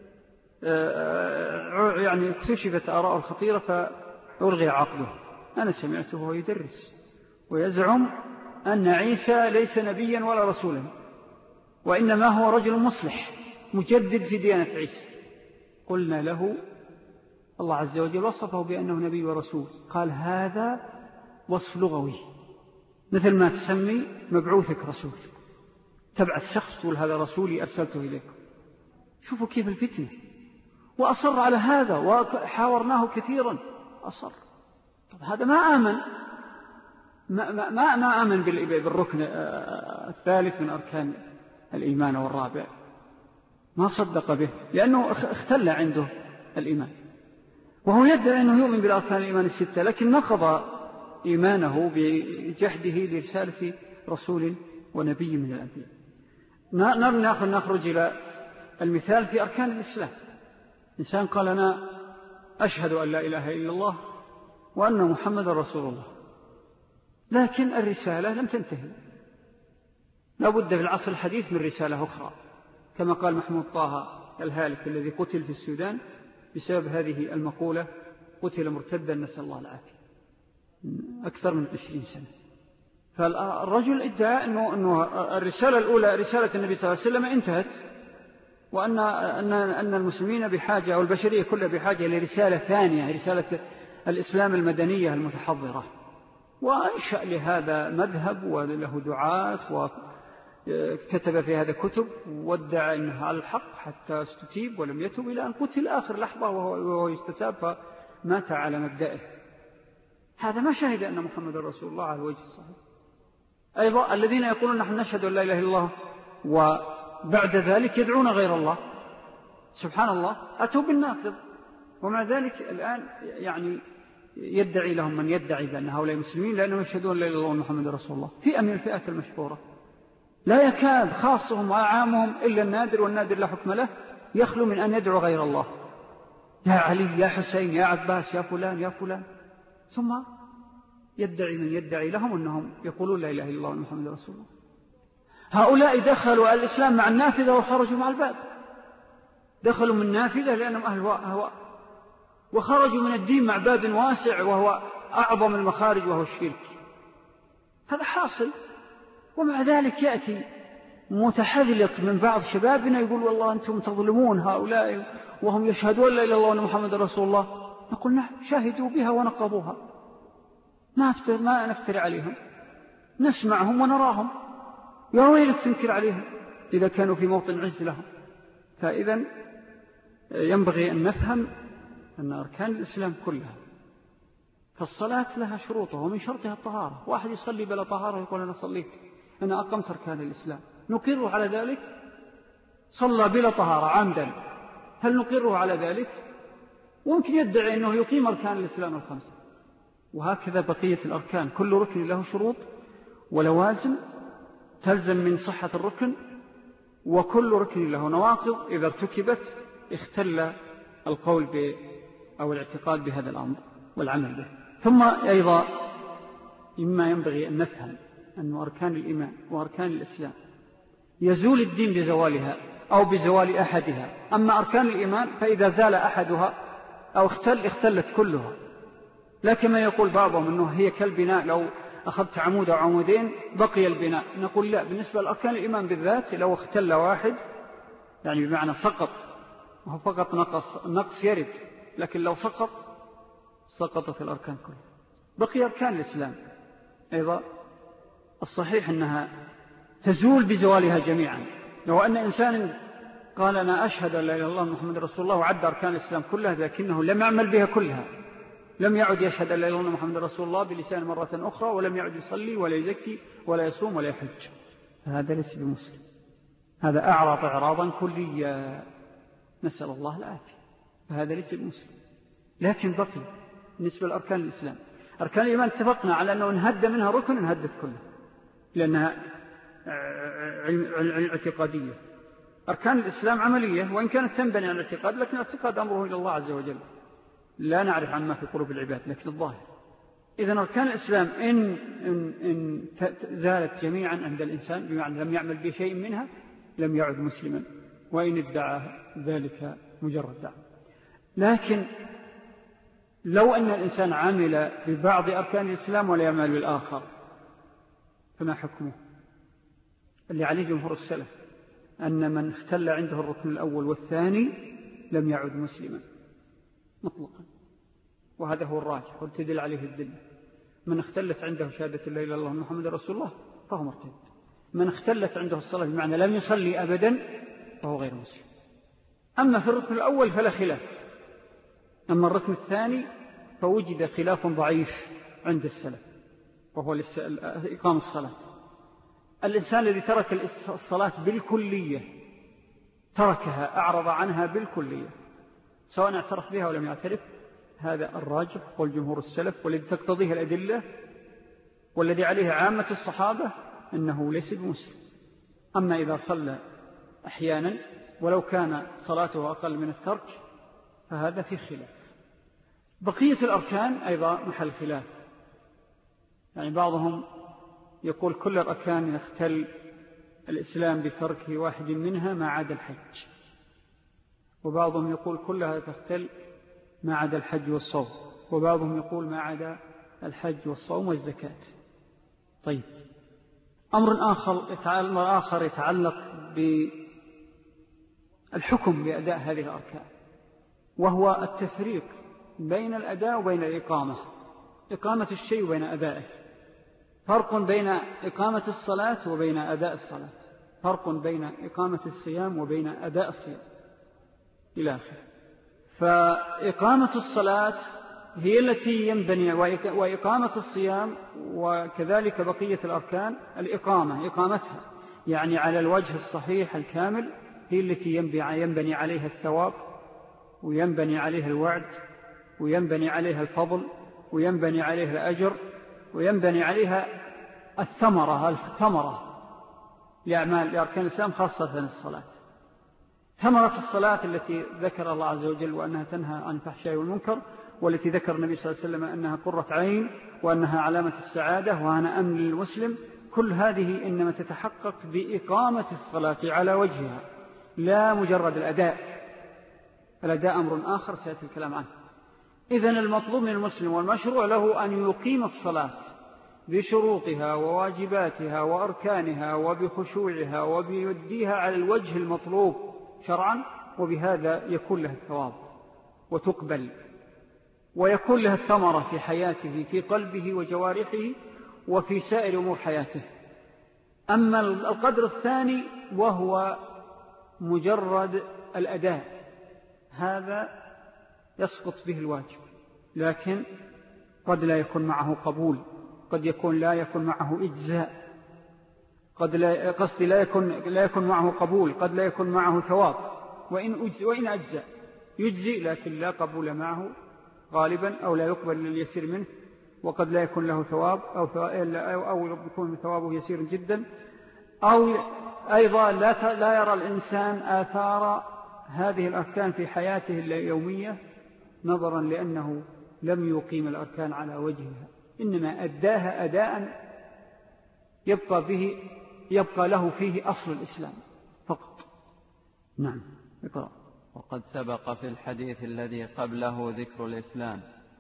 يعني اكتشفت آراء الخطيرة فألغي عقده. أنا سمعته وهو يدرس ويزعم أن عيسى ليس نبيا ولا رسولا، وإنما هو رجل مصلح مجدد في ديانة عيسى. قلنا له الله عز وجل وصفه بأنه نبي ورسول، قال هذا وصف لغوي، مثل ما تسمي مبعوثك رسول، تبعث شخص تقول هذا رسولي أرسلته إليكم. شوفوا كيف الفتنة. وأصر على هذا وحاورناه كثيرا، أصر. طب هذا ما آمن ما, ما, ما, ما آمن بالركن الثالث من أركان الإيمان والرابع، ما صدق به لأنه اختل عنده الإيمان، وهو يدعي أنه يؤمن بالأركان الإيمان الستة، لكن نقض إيمانه بجحده لرسالة رسول ونبي من الأنبياء. نخرج إلى المثال في أركان الإسلام. إنسان قال أنا أشهد أن لا إله إلا الله وأن محمد رسول الله، لكن الرسالة لم تنتهي، لابد في العصر الحديث من رسالة أخرى، كما قال محمود طه الهالك الذي قتل في السودان بسبب هذه المقولة، قتل مرتدا نسأل الله العافية أكثر من عشرين سنة. فالرجل ادعى أنه, أنه الرسالة الأولى رسالة النبي صلى الله عليه وسلم انتهت، وأن أن أن المسلمين بحاجة أو البشرية كلها بحاجة لرسالة ثانية، رسالة الإسلام المدنية المتحضرة. وأنشأ لهذا مذهب وله دعاة وكتب في هذا كتب وادعى أنه على الحق حتى استتيب ولم يتب إلى أن قتل آخر لحظة وهو يستتاب فمات على مبدئه. هذا ما شهد أن محمد رسول الله على الوجه الصحيح. أيضا الذين يقولون نحن نشهد أن لا إله إلا الله وبعد ذلك يدعون غير الله. سبحان الله، أتوا بالناقض، ومع ذلك الآن يعني يدعي لهم من يدعي بأن هؤلاء مسلمين لأنهم يشهدون لا إله إلا الله محمد رسول الله. فئة من الفئات المشهورة لا يكاد خاصهم وعامهم إلا النادر، والنادر لا حكم له، يخلو من أن يدعو غير الله، يا علي يا حسين يا عباس يا فلان يا فلان، ثم يدعي من يدعي لهم أنهم يقولون لا إله إلا الله محمد رسول الله. هؤلاء دخلوا الإسلام مع النافذة وخرجوا مع الباب، دخلوا من النافذة لأنهم أهل هواء، وخرجوا من الدين مع باب واسع وهو أعظم المخارج وهو الشرك. هذا حاصل، ومع ذلك يأتي متحذلق من بعض شبابنا يقول والله أنتم تظلمون هؤلاء وهم يشهدون لا إله إلا الله وأن محمد رسول الله. نقول نعم، شاهدوا بها ونقضوها، ما نفتري عليهم، نسمعهم ونراهم، يا ويلك تنكر عليهم إذا كانوا في موطن عز لهم. فإذا ينبغي أن نفهم أن أركان الإسلام كلها، فالصلاة لها شروطها، ومن شرطها الطهارة. واحد يصلي بلا طهارة يقول أنا صليت، أنا أقمت أركان الإسلام، نقره على ذلك؟ صلى بلا طهارة عمدا، هل نقره على ذلك؟ وممكن يدعي أنه يقيم أركان الإسلام الخمسة. وهكذا بقية الأركان، كل ركن له شروط ولوازم تلزم من صحة الركن، وكل ركن له نواقض إذا ارتكبت اختل القول ب أو الاعتقاد بهذا الأمر والعمل به. ثم أيضا مما ينبغي أن نفهم أن أركان الإيمان وأركان الإسلام يزول الدين بزوالها أو بزوال أحدها. أما أركان الإيمان فإذا زال أحدها أو اختل اختلت كلها، لا كما يقول بعضهم أنه هي كالبناء، لو أخذت عمود أو عمودين بقي البناء. نقول لا، بالنسبة لأركان الإيمان بالذات لو اختل واحد يعني بمعنى سقط، وهو فقط نقص, نقص يرد، لكن لو سقط سقطت الأركان كلها. بقي أركان الإسلام أيضا الصحيح أنها تزول بزوالها جميعا. لو أن إنسان قال أنا أشهد أن لا إله إلا الله محمد رسول الله وعد أركان الإسلام كلها، لكنه لم يعمل بها كلها، لم يعد يشهد أن لا إله إلا الله محمد رسول الله بلسان مرة أخرى، ولم يعد يصلي ولا يزكي ولا يصوم ولا يحج، فهذا ليس بمسلم، هذا أعرض إعراضا كليا، نسأل الله العافية، فهذا ليس بمسلم. لكن بقي بالنسبة لأركان الإسلام، أركان الإيمان اتفقنا على أنه نهد منها ركن نهدت كله لأنها اعتقادية. أركان الإسلام عملية، وإن كانت تنبني على الاعتقاد، لكن الاعتقاد أمره إلى الله عز وجل، لا نعرف عن ما في قلوب العباد لكن الظاهر. إذن أركان الإسلام إن, إن, إن زالت جميعا عند الإنسان بمعنى لم يعمل بشيء منها لم يعد مسلما، وإن ادعى ذلك مجرد دعوة. لكن لو أن الإنسان عمل ببعض أركان الإسلام ولا يعمل بالآخر فما حكمه؟ اللي عليه جمهور السلف أن من اختل عنده الركن الأول والثاني لم يعد مسلما مطلقا، وهذا هو الراجح والتدل عليه الدلة. من اختلت عنده شهادة لا إله إلا الله محمد رسول الله فهو مرتد. من اختلت عنده الصلاة بمعنى لم يصلي أبدا فهو غير مسلم. أما في الركن الأول فلا خلاف، أما الركن الثاني فوجد خلاف ضعيف عند السلف، وهو إقام الصلاة. الإنسان الذي ترك الصلاة بالكلية، تركها أعرض عنها بالكلية، سواء اعترف بها ولم يعترف، هذا الراجح والجمهور السلف والذي تقتضيه الأدلة والذي عليه عامة الصحابة أنه ليس بمسلم. أما إذا صلى أحيانا ولو كان صلاته أقل من الترك فهذا في خلاف. بقية الأركان أيضا محل خلاف، يعني بعضهم يقول كل الأركان يختل الإسلام بترك واحد منها ما عدا الحج، وبعضهم يقول كلها تختل ما عدا الحج والصوم، وبعضهم يقول ما عدا الحج والصوم والزكاة. طيب، أمر آخر أمر آخر يتعلق بالحكم بأداء هذه الأركان، وهو التفريق بين الأداء وبين الإقامة، إقامة الشيء وبين أدائه. فرق بين إقامة الصلاة وبين أداء الصلاة، فرق بين إقامة الصيام وبين أداء الصيام إلى آخره. فإقامة الصلاة هي التي ينبني، وإقامة الصيام وكذلك بقية الأركان الإقامة إقامتها يعني على الوجه الصحيح الكامل، هي التي ينبني عليها الثواب وينبني عليها الوعد وينبني عليها الفضل وينبني عليها الأجر وينبني عليها الثمرة الثمرة لأعمال لأركان الإسلام، خاصة الصلاة. ثمرة الصلاة التي ذكر الله عز وجل وأنها تنهى عن الفحشاء والمنكر، والتي ذكر النبي صلى الله عليه وسلم أنها قرة عين وأنها علامة السعادة وأنا أمن للمسلم، كل هذه إنما تتحقق بإقامة الصلاة على وجهها، لا مجرد الأداء. الأداء أمر آخر سيأتي الكلام عنه. إذن المطلوب من المسلم والمشروع له أن يقيم الصلاة بشروطها وواجباتها وأركانها وبخشوعها وبيديها على الوجه المطلوب شرعا، وبهذا يكون لها الثواب وتقبل ويكون لها الثمرة في حياته في قلبه وجوارحه وفي سائر أمور حياته. أما القدر الثاني وهو مجرد الأداء، هذا يسقط به الواجب، لكن قد لا يكون معه قبول، قد يكون لا يكون معه إجزاء، قد لا قصدي لا يكون لا يكون معه قبول، قد لا يكون معه ثواب، وإن أجزء وإن أجزاء يجزي لكن لا قبول معه غالبا، أو لا يقبل لليسير منه، وقد لا يكون له ثواب أو أو يكون ثوابه يسير جدا، أو أيضا لا لا يرى الإنسان آثار هذه الأركان في حياته اليومية، نظرا لأنه لم يقيم الأركان على وجهها، إنما أداها أداء يبقى به يبقى له فيه أصل الإسلام فقط. نعم اقرأ. وقد سبق في الحديث الذي قبله ذكر الإسلام،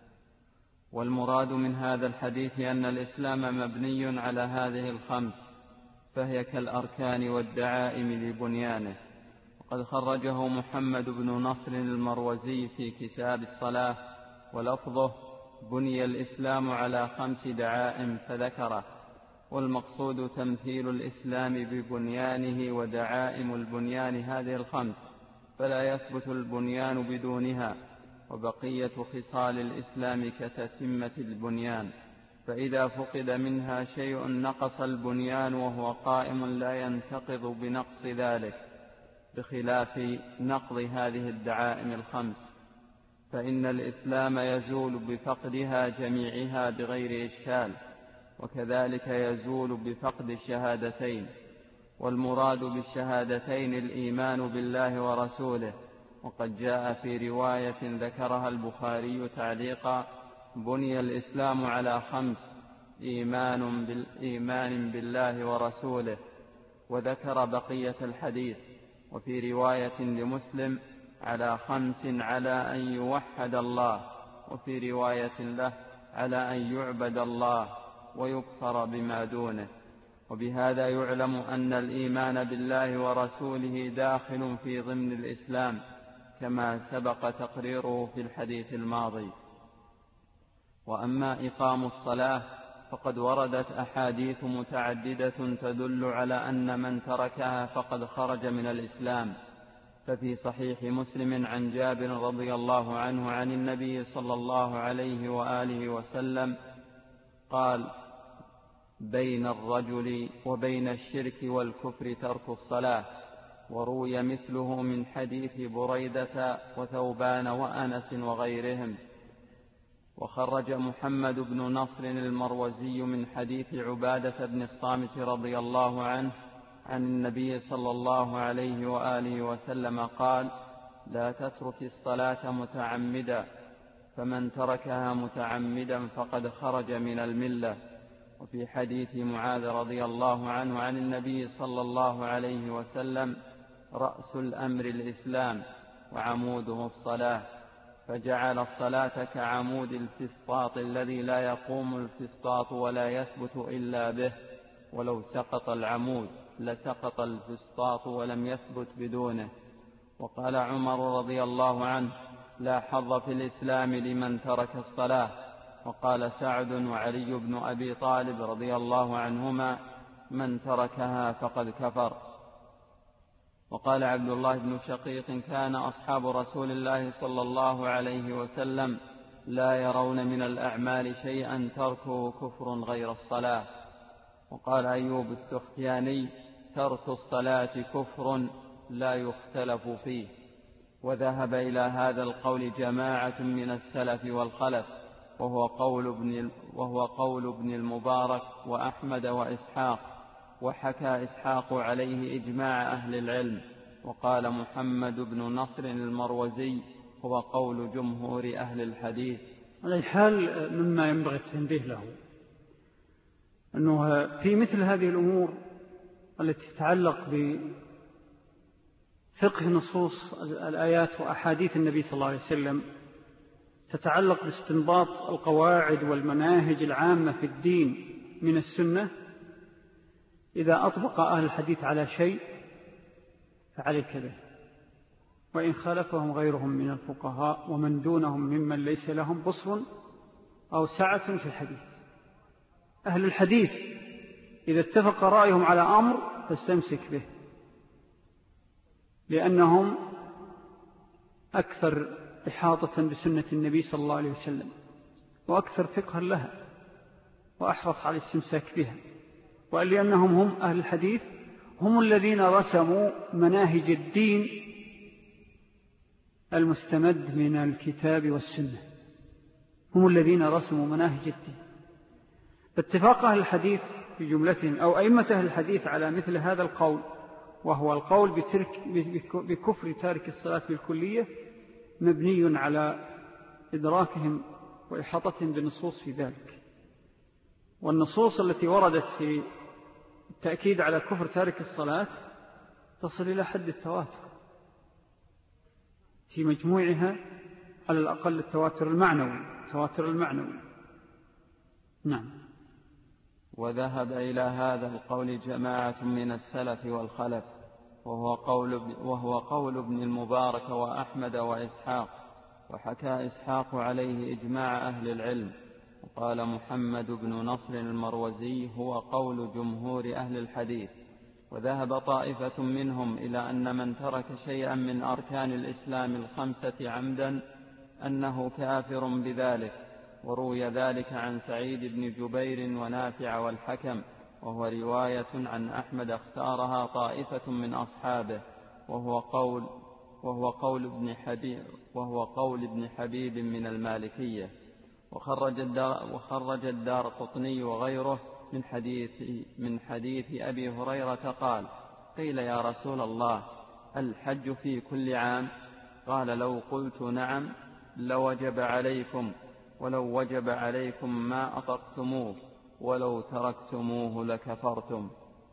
والمراد من هذا الحديث أن الإسلام مبني على هذه الخمس، فهي كالأركان والدعائم لبنيانه. وقد خرجه محمد بن نصر المروزي في كتاب الصلاة، ولفظه بني الإسلام على خمس دعائم فذكره، والمقصود تمثيل الإسلام ببنيانه ودعائم البنيان هذه الخمس، فلا يثبت البنيان بدونها، وبقية خصال الإسلام كتتمة البنيان، فإذا فقد منها شيء نقص البنيان وهو قائم لا ينتقض بنقص ذلك، بخلاف نقض هذه الدعائم الخمس، فإن الإسلام يزول بفقدها جميعها بغير إشكال، وكذلك يزول بفقد الشهادتين. والمراد بالشهادتين الإيمان بالله ورسوله، وقد جاء في رواية ذكرها البخاري تعليقا: بني الإسلام على خمس، إيمان بالإيمان بالله ورسوله، وذكر بقية الحديث. وفي رواية لمسلم: على خمس، على أن يوحد الله، وفي رواية له: على أن يعبد الله ويكفر بما دونه. وبهذا يعلم أن الإيمان بالله ورسوله داخل في ضمن الإسلام، كما سبق تقريره في الحديث الماضي. وأما إقام الصلاة فقد وردت أحاديث متعددة تدل على أن من تركها فقد خرج من الإسلام. ففي صحيح مسلم عن جابر رضي الله عنه عن النبي صلى الله عليه وآله وسلم قال: بين الرجل وبين الشرك والكفر ترك الصلاة. وروي مثله من حديث بريدة وثوبان وأنس وغيرهم. وخرج محمد بن نصر المروزي من حديث عبادة بن الصامت رضي الله عنه عن النبي صلى الله عليه وآله وسلم قال: لا تترك الصلاة متعمدا، فمن تركها متعمدا فقد خرج من الملة. وفي حديث معاذ رضي الله عنه عن النبي صلى الله عليه وسلم: رأس الأمر الإسلام وعموده الصلاة، فجعل الصلاة كعمود الفسطاط الذي لا يقوم الفسطاط ولا يثبت إلا به، ولو سقط العمود لسقط الفسطاط ولم يثبت بدونه. وقال عمر رضي الله عنه: لا حظ في الإسلام لمن ترك الصلاة. وقال سعد وعلي بن أبي طالب رضي الله عنهما: من تركها فقد كفر. وقال عبد الله بن شقيق: كان أصحاب رسول الله صلى الله عليه وسلم لا يرون من الأعمال شيئا تركه كفر غير الصلاة. وقال أيوب السختياني: ترك الصلاة كفر لا يختلف فيه. وذهب إلى هذا القول جماعة من السلف والخلف، وهو قول ابن, وهو قول ابن المبارك وأحمد وإسحاق، وحكى إسحاق عليه إجماع أهل العلم. وقال محمد بن نصر المروزي هو قول جمهور أهل الحديث. على الحال مما ينبغي التنبيه له أنه في مثل هذه الأمور التي تتعلق بفقه نصوص الآيات وأحاديث النبي صلى الله عليه وسلم، تتعلق باستنباط القواعد والمناهج العامة في الدين من السنة، إذا أطبق أهل الحديث على شيء فعليك به، وإن خالفهم غيرهم من الفقهاء ومن دونهم ممن ليس لهم بصر أو سعة في الحديث. أهل الحديث إذا اتفق رأيهم على أمر فاستمسك به، لأنهم أكثر إحاطة بسنة النبي صلى الله عليه وسلم، وأكثر فقها لها، وأحرص على الاستمساك بها. ولأنهم هم أهل الحديث هم الذين رسموا مناهج الدين المستمد من الكتاب والسنة، هم الذين رسموا مناهج الدين. فاتفاق أهل الحديث في جملتهم أو أئمة أهل الحديث على مثل هذا القول، وهو القول بترك بكفر تارك الصلاة بالكلية، مبني على إدراكهم وإحاطتهم بالنصوص في ذلك. والنصوص التي وردت في التأكيد على كفر تارك الصلاة تصل إلى حد التواتر في مجموعها، على الأقل التواتر المعنوي التواتر المعنوي نعم. وذهب إلى هذا القول جماعة من السلف والخلف، وهو قول, وهو قول ابن المبارك وأحمد وإسحاق، وحكى إسحاق عليه إجماع أهل العلم. وقال محمد بن نصر المروزي هو قول جمهور أهل الحديث. وذهب طائفة منهم إلى أن من ترك شيئا من أركان الإسلام الخمسة عمدا أنه كافر بذلك، وروي ذلك عن سعيد بن جبير ونافع والحكم، وهو رواية عن أحمد اختارها طائفة من أصحابه، وهو قول وهو قول ابن حبيب وهو قول ابن حبيب من المالكية. وخرج الدار وخرج الدار قطني وغيره من حديث من حديث أبي هريرة قال: قيل يا رسول الله الحج في كل عام؟ قال: لو قلت نعم لوجب عليكم، ولو وجب عليكم ما أطقتموه، ولو تركتموه لكفرتم.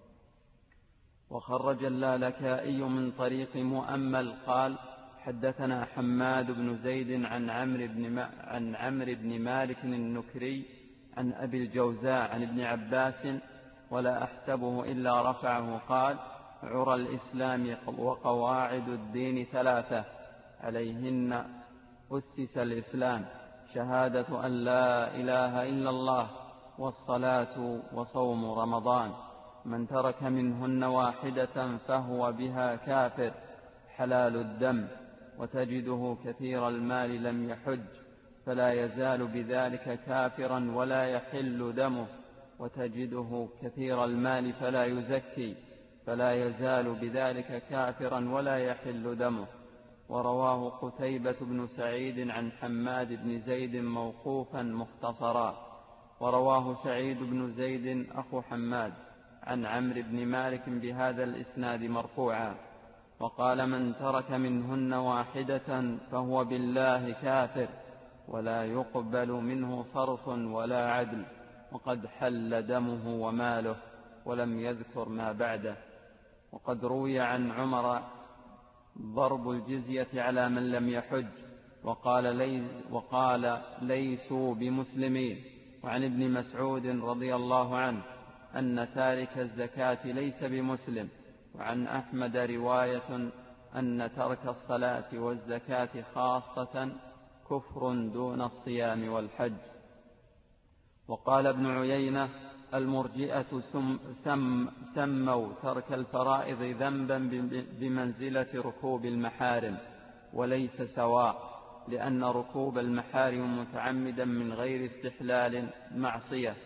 وخرج اللالكائي من طريق مؤمل قال: حدثنا حماد بن زيد عن عمرو بن عن عمرو بن مالك النكري عن أبي الجوزاء عن ابن عباس، ولا أحسبه إلا رفعه قال: عرى الإسلام وقواعد الدين ثلاثة عليهن أسس الإسلام: شهادة أن لا إله إلا الله، والصلاة، وصوم رمضان. من ترك منهن واحدة فهو بها كافر حلال الدم. وتجده كثير المال لم يحج فلا يزال بذلك كافرا ولا يحل دمه، وتجده كثير المال فلا يزكي فلا يزال بذلك كافرا ولا يحل دمه. ورواه قتيبة بن سعيد عن حماد بن زيد موقوفا مختصرا. ورواه سعيد بن زيد أخو حماد عن عمرو بن مالك بهذا الإسناد مرفوعا. وقال: من ترك منهن واحدة فهو بالله كافر ولا يقبل منه صرف ولا عدل، وقد حل دمه وماله، ولم يذكر ما بعده. وقد روي عن عمر ضرب الجزية على من لم يحج، وقال, ليس وقال ليسوا بمسلمين. وعن ابن مسعود رضي الله عنه أن تارك الزكاة ليس بمسلم. وعن أحمد رواية أن ترك الصلاة والزكاة خاصة كفر دون الصيام والحج. وقال ابن عيينة: المرجئة سم سم سموا ترك الفرائض ذنبا بمنزلة ركوب المحارم، وليس سواء، لأن ركوب المحارم متعمدا من غير استحلال معصية،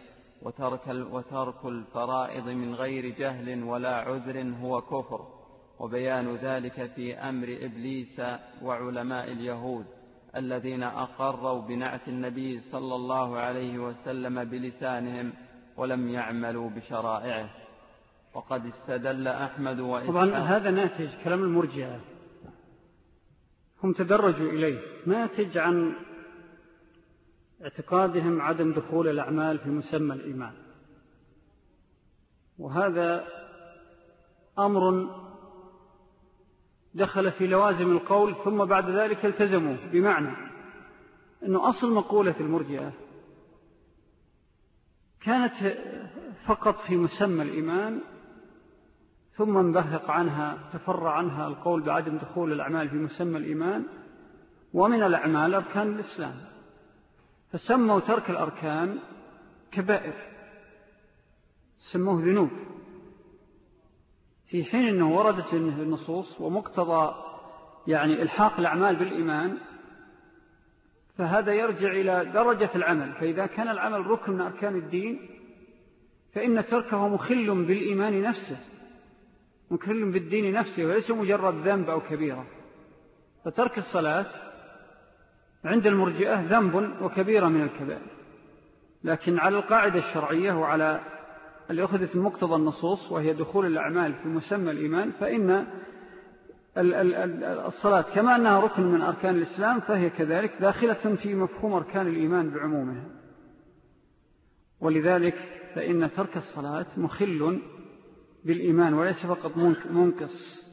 وترك, وترك الفرائض من غير جهل ولا عذر هو كفر، وبيان ذلك في أمر إبليس وعلماء اليهود الذين أقروا بنعت النبي صلى الله عليه وسلم بلسانهم ولم يعملوا بشرائعه. وقد استدل أحمد وإسحاق. طبعا هذا ناتج كلام المرجئة، هم تدرجوا إليه، ناتج عن اعتقادهم عدم دخول الأعمال في مسمى الإيمان، وهذا أمر دخل في لوازم القول ثم بعد ذلك التزموا، بمعنى أنه أصل مقولة المرجئة كانت فقط في مسمى الإيمان، ثم انبثق عنها تفرع عنها القول بعدم دخول الأعمال في مسمى الإيمان، ومن الأعمال أركان الإسلام، فسموا ترك الأركان كبائر، سموه ذنوب، في حين أنه وردت النصوص ومقتضى يعني إلحاق الأعمال بالإيمان، فهذا يرجع إلى درجة العمل، فإذا كان العمل ركن من أركان الدين فإن تركه مخل بالإيمان نفسه، مخل بالدين نفسه، وليس مجرد ذنب أو كبيرة. فترك الصلاة عند المرجئة ذنب وكبيرة من الكبائر، لكن على القاعدة الشرعية وعلى اللي أخذت المقتضى النصوص وهي دخول الأعمال في مسمى الإيمان، فإن الصلاة كما أنها ركن من أركان الإسلام فهي كذلك داخلة في مفهوم أركان الإيمان بعمومها. ولذلك فإن ترك الصلاة مخل بالإيمان وليس فقط منقص،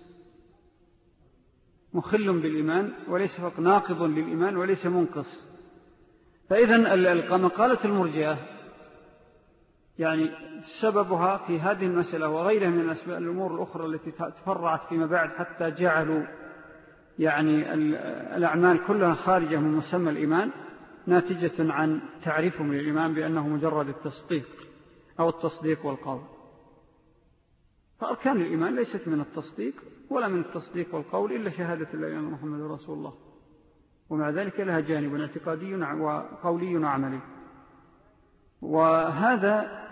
مخل بالإيمان وليس فقط ناقض للإيمان وليس منقص. فإذا مقالة المرجئة يعني سببها في هذه المسألة وغيرها من الأمور الأخرى التي تفرعت فيما بعد حتى جعلوا يعني الأعمال كلها خارجة من مسمى الإيمان، ناتجة عن تعريفهم للإيمان بأنه مجرد التصديق أو التصديق والقول. فأركان الإيمان ليست من التصديق ولا من التصديق والقول إلا شهادة لا إله إلا الله محمد رسول الله، ومع ذلك لها جانب اعتقادي وقولي وعملي، وهذا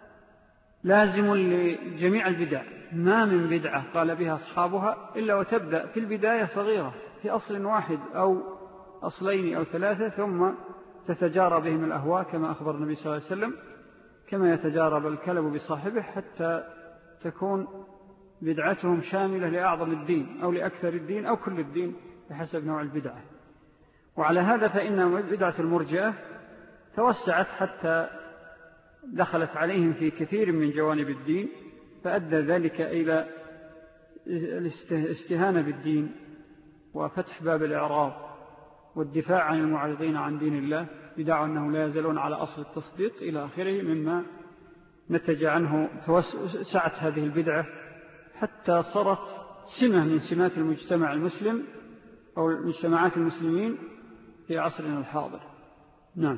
لازم لجميع البدع. ما من بدعة قال بها أصحابها إلا وتبدأ في البداية صغيرة في أصل واحد أو أصلين أو ثلاثة، ثم تتجارى بهم الأهواء كما أخبر النبي صلى الله عليه وسلم، كما يتجارب الكلب بصاحبه، حتى تكون بدعتهم شاملة لأعظم الدين أو لأكثر الدين أو كل الدين بحسب نوع البدعة. وعلى هذا فإن بدعة المرجئة توسعت حتى دخلت عليهم في كثير من جوانب الدين، فأدى ذلك إلى الاستهانة بالدين وفتح باب الإعراض والدفاع عن المعرضين عن دين الله بدعوا أنه لا يزالون على أصل التصديق إلى آخره، مما نتج عنه توسعت هذه البدعة حتى صارت سمة من سمات المجتمع المسلم أو المجتمعات المسلمين في عصرنا الحاضر. نعم.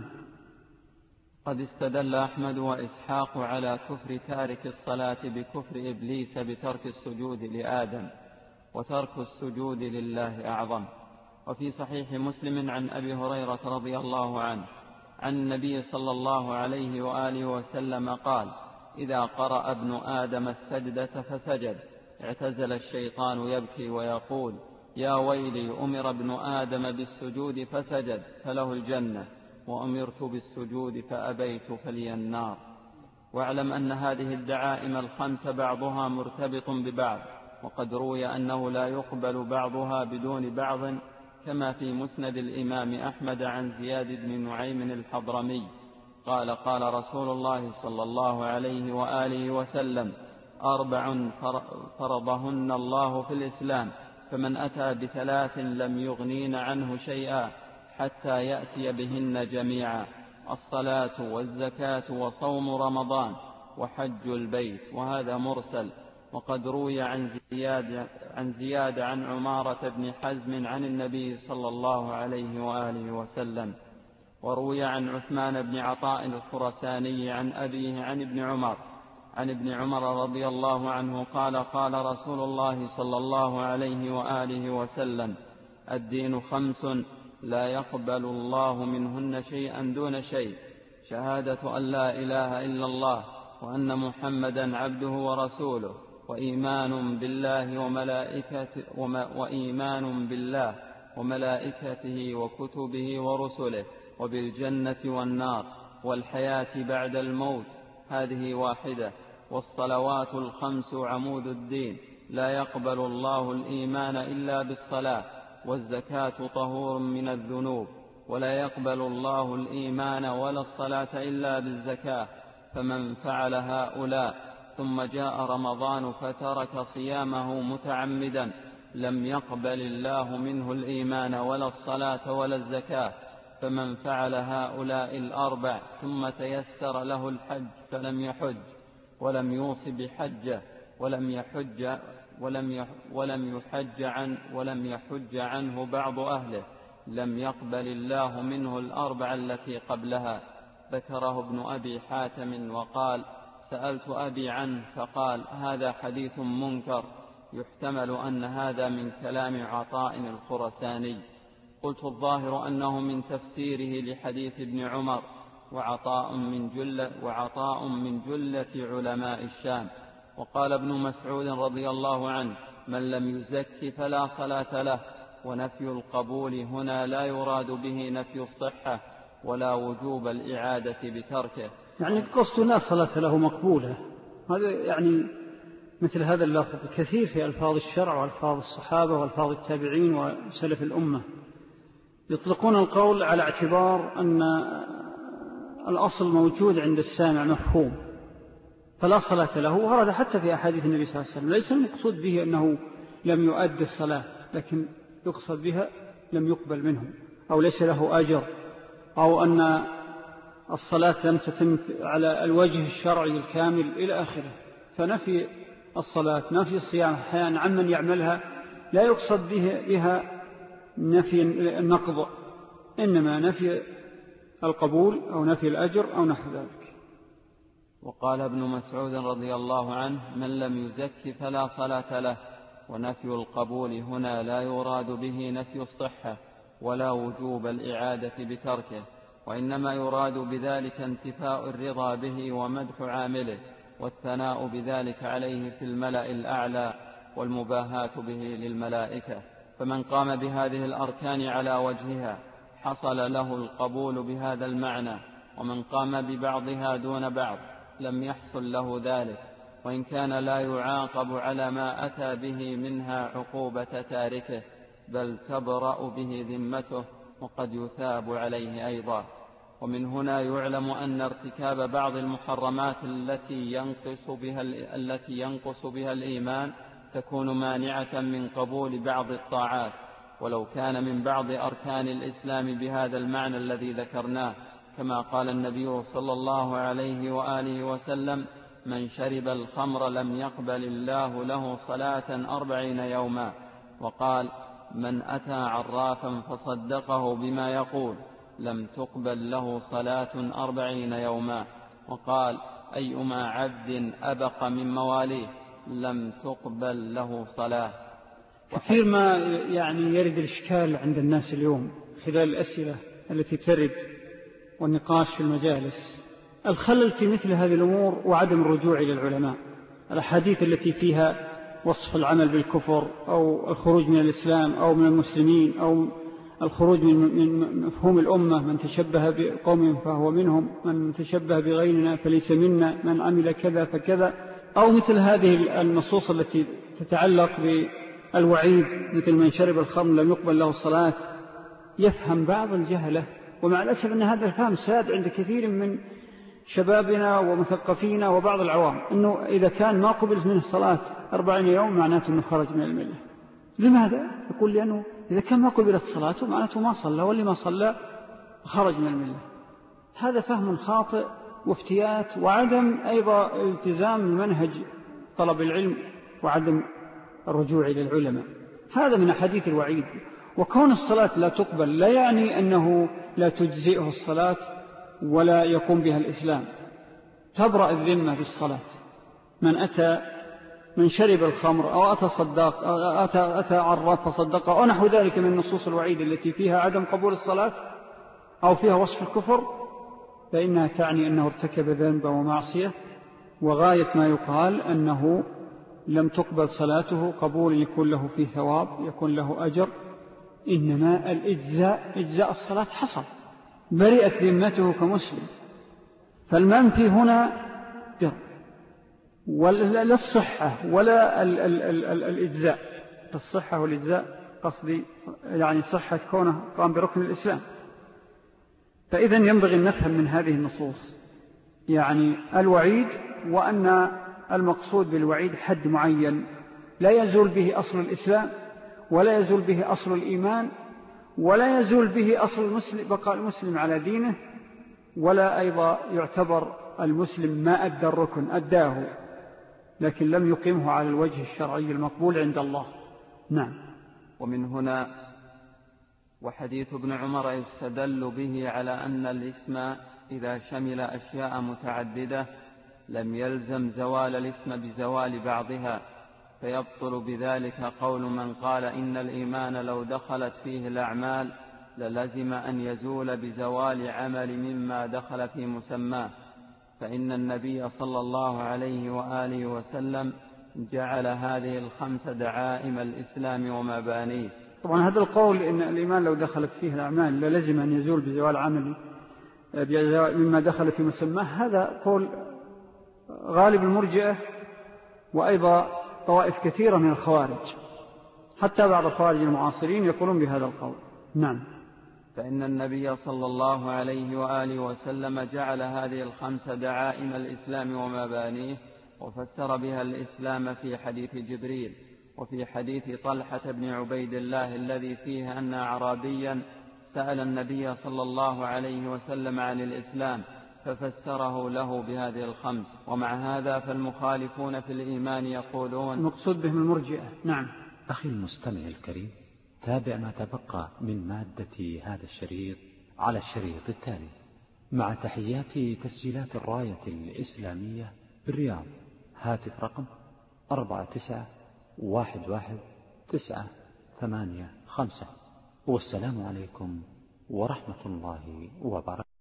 قد استدل أحمد وإسحاق على كفر تارك الصلاة بكفر إبليس بترك السجود لآدم، وترك السجود لله أعظم. وفي صحيح مسلم عن أبي هريرة رضي الله عنه عن النبي صلى الله عليه وآله وسلم قال: إذا قرأ ابن آدم السجدة فسجد اعتزل الشيطان يبكي ويقول: يا ويلي، أمر ابن آدم بالسجود فسجد فله الجنة، وأمرت بالسجود فأبيت فلي النار. واعلم أن هذه الدعائم الخمس بعضها مرتبط ببعض، وقد روي أنه لا يقبل بعضها بدون بعض، كما في مسند الإمام أحمد عن زياد بن نعيم الحضرمي قال: قال رسول الله صلى الله عليه وآله وسلم: أربع فرضهن الله في الإسلام، فمن أتى بثلاث لم يغنين عنه شيئا حتى يأتي بهن جميعا: الصلاة والزكاة وصوم رمضان وحج البيت. وهذا مرسل. وقد روي عن زياد عن, زياد عن عمارة بن حزم عن النبي صلى الله عليه وآله وسلم. وروي عن عثمان بن عطاء الخرساني عن أبيه عن ابن عمر عن ابن عمر رضي الله عنه قال: قال رسول الله صلى الله عليه وآله وسلم: الدين خمس لا يقبل الله منهن شيئا دون شيء: شهادة أن لا إله إلا الله وأن محمدا عبده ورسوله، وإيمان بالله وملائكته وإيمان بالله وملائكته وكتبه ورسله وبالجنة والنار والحياة بعد الموت، هذه واحدة. والصلوات الخمس عمود الدين، لا يقبل الله الإيمان إلا بالصلاة، والزكاة طهور من الذنوب، ولا يقبل الله الإيمان ولا الصلاة إلا بالزكاة. فمن فعل هؤلاء ثم جاء رمضان فترك صيامه متعمدا لم يقبل الله منه الإيمان ولا الصلاة ولا الزكاة. فمن فعل هؤلاء الأربع ثم تيسر له الحج فلم يحج ولم يوص بحجه ولم يحج ولم ولم يحج عن ولم يحج عنه بعض أهله لم يقبل الله منه الأربع التي قبلها. ذكره ابن أبي حاتم وقال: سألت أبي عنه فقال: هذا حديث منكر، يحتمل أن هذا من كلام عطاء الخرساني. قلت: الظاهر أنه من تفسيره لحديث ابن عمر، وعطاء من جلة, وعطاء من جلة علماء الشام. وقال ابن مسعود رضي الله عنه: من لم يزك فلا صلاة له. ونفي القبول هنا لا يراد به نفي الصحة ولا وجوب الإعادة بتركه، يعني قصد لا صلاة له مقبولة. هذا يعني مثل هذا اللفظ كثير في ألفاظ الشرع وألفاظ الصحابة وألفاظ التابعين وسلف الأمة، يطلقون القول على اعتبار أن الأصل موجود عند السامع مفهوم، فلا صلاة له. ورد حتى في أحاديث النبي صلى الله عليه وسلم ليس المقصود به أنه لم يؤدي الصلاة، لكن يقصد بها لم يقبل منه، أو ليس له أجر، أو أن الصلاة لم تتم على الوجه الشرعي الكامل إلى آخره. فنفي الصلاة نفي الصيام أحيانا عمن يعملها لا يقصد بها نفي النقض، إنما نفي القبول أو نفي الأجر أو نحو ذلك. وقال ابن مسعود رضي الله عنه: من لم يزك فلا صلاة له. ونفي القبول هنا لا يراد به نفي الصحة ولا وجوب الإعادة بتركه، وإنما يراد بذلك انتفاء الرضا به ومدح عامله، والثناء بذلك عليه في الملأ الأعلى، والمباهاة به للملائكة. فمن قام بهذه الأركان على وجهها حصل له القبول بهذا المعنى، ومن قام ببعضها دون بعض لم يحصل له ذلك، وإن كان لا يعاقب على ما أتى به منها عقوبة تاركه، بل تبرأ به ذمته، وقد يثاب عليه أيضا. ومن هنا يعلم أن ارتكاب بعض المحرمات التي ينقص بها, التي ينقص بها الإيمان تكون مانعة من قبول بعض الطاعات، ولو كان من بعض أركان الإسلام بهذا المعنى الذي ذكرناه، كما قال النبي صلى الله عليه وآله وسلم: من شرب الخمر لم يقبل الله له صلاة أربعين يوما. وقال: من أتى عرافا فصدقه بما يقول لم تقبل له صلاة أربعين يوما. وقال: أيما عبد أبق من مواليه لم تقبل له صلاة. كثير ما يعني يرد الإشكال عند الناس اليوم خلال الأسئلة التي ترد والنقاش في المجالس، الخلل في مثل هذه الأمور وعدم الرجوع إلى العلماء. الأحاديث التي فيها وصف العمل بالكفر أو الخروج من الإسلام أو من المسلمين أو الخروج من مفهوم الأمة: من تشبه بقوم فهو منهم، من تشبه بغيرنا فليس منا، من عمل كذا فكذا، أو مثل هذه النصوص التي تتعلق بالوعيد مثل من شرب الخمر لم يقبل له الصلاة، يفهم بعض الجهلة، ومع الأسف أن هذا الفهم ساد عند كثير من شبابنا ومثقفينا وبعض العوام، أنه إذا كان ما قبلت منه الصلاة أربعين يوم معناته أنه خرج من الملة. لماذا؟ يقول لأنه إذا كان ما قبلت صلاته معناته ما صلى، واللي ما صلى خرج من الملة. هذا فهم خاطئ وافتيات، وعدم أيضا التزام المنهج طلب العلم، وعدم الرجوع إلى العلماء. هذا من أحاديث الوعيد. وكون الصلاة لا تقبل لا يعني أنه لا تجزئه الصلاة ولا يقوم بها الإسلام. تبرأ الذمة بالصلاة. من أتى من شرب الخمر أو أتى صداق أو أتى, أتى عراف فصدق أو نحو ذلك من نصوص الوعيد التي فيها عدم قبول الصلاة أو فيها وصف الكفر، فإنها تعني أنه ارتكب ذنب ومعصية، وغاية ما يقال أنه لم تقبل صلاته قبول يكون له فيه ثواب، يكون له أجر. إنما الإجزاء إجزاء الصلاة حصل، برئت ذمته كمسلم. فالمنفي هنا جر ولا للصحة ولا ال ال ال ال الإجزاء. الصحة والإجزاء قصدي يعني صحة كونه قام بركن الإسلام. فإذن ينبغي أن نفهم من هذه النصوص يعني الوعيد، وأن المقصود بالوعيد حد معين لا يزول به أصل الإسلام، ولا يزول به أصل الإيمان، ولا يزول به أصل المسلم بقاء المسلم على دينه، ولا أيضا يعتبر المسلم ما أدى الركن، أداه لكن لم يقيمه على الوجه الشرعي المقبول عند الله. نعم. ومن هنا وحديث ابن عمر يستدل به على أن الاسم إذا شمل أشياء متعددة لم يلزم زوال الاسم بزوال بعضها، فيبطل بذلك قول من قال إن الإيمان لو دخلت فيه الأعمال للزم أن يزول بزوال عمل مما دخل في مسماه، فإن النبي صلى الله عليه وآله وسلم جعل هذه الخمس دعائم الإسلام ومبانيه. طبعا هذا القول إن الإيمان لو دخلت فيه الأعمال للزم أن يزول بزوال عمل مما دخل في مسماه، هذا قول غالب المرجئة، وأيضا طوائف كثيرة من الخوارج، حتى بعض الخوارج المعاصرين يقولون بهذا القول. نعم. فإن النبي صلى الله عليه وآله وسلم جعل هذه الخمس دعائم الإسلام ومبانيه، وفسر بها الإسلام في حديث جبريل، وفي حديث طلحة بن عبيد الله الذي فيه أن أعرابيا سأل النبي صلى الله عليه وسلم عن الإسلام ففسره له بهذه الخمس. ومع هذا فالمخالفون في الإيمان يقولون مقصود بهم المرجئة. نعم. أخي المستمع الكريم، تابع ما تبقى من مادة هذا الشريط على الشريط التالي، مع تحيات تسجيلات الراية الإسلامية بالرياض. هاتف رقم أربعة تسعة واحد واحد تسعة ثمانية خمسة. والسلام عليكم ورحمة الله وبركاته.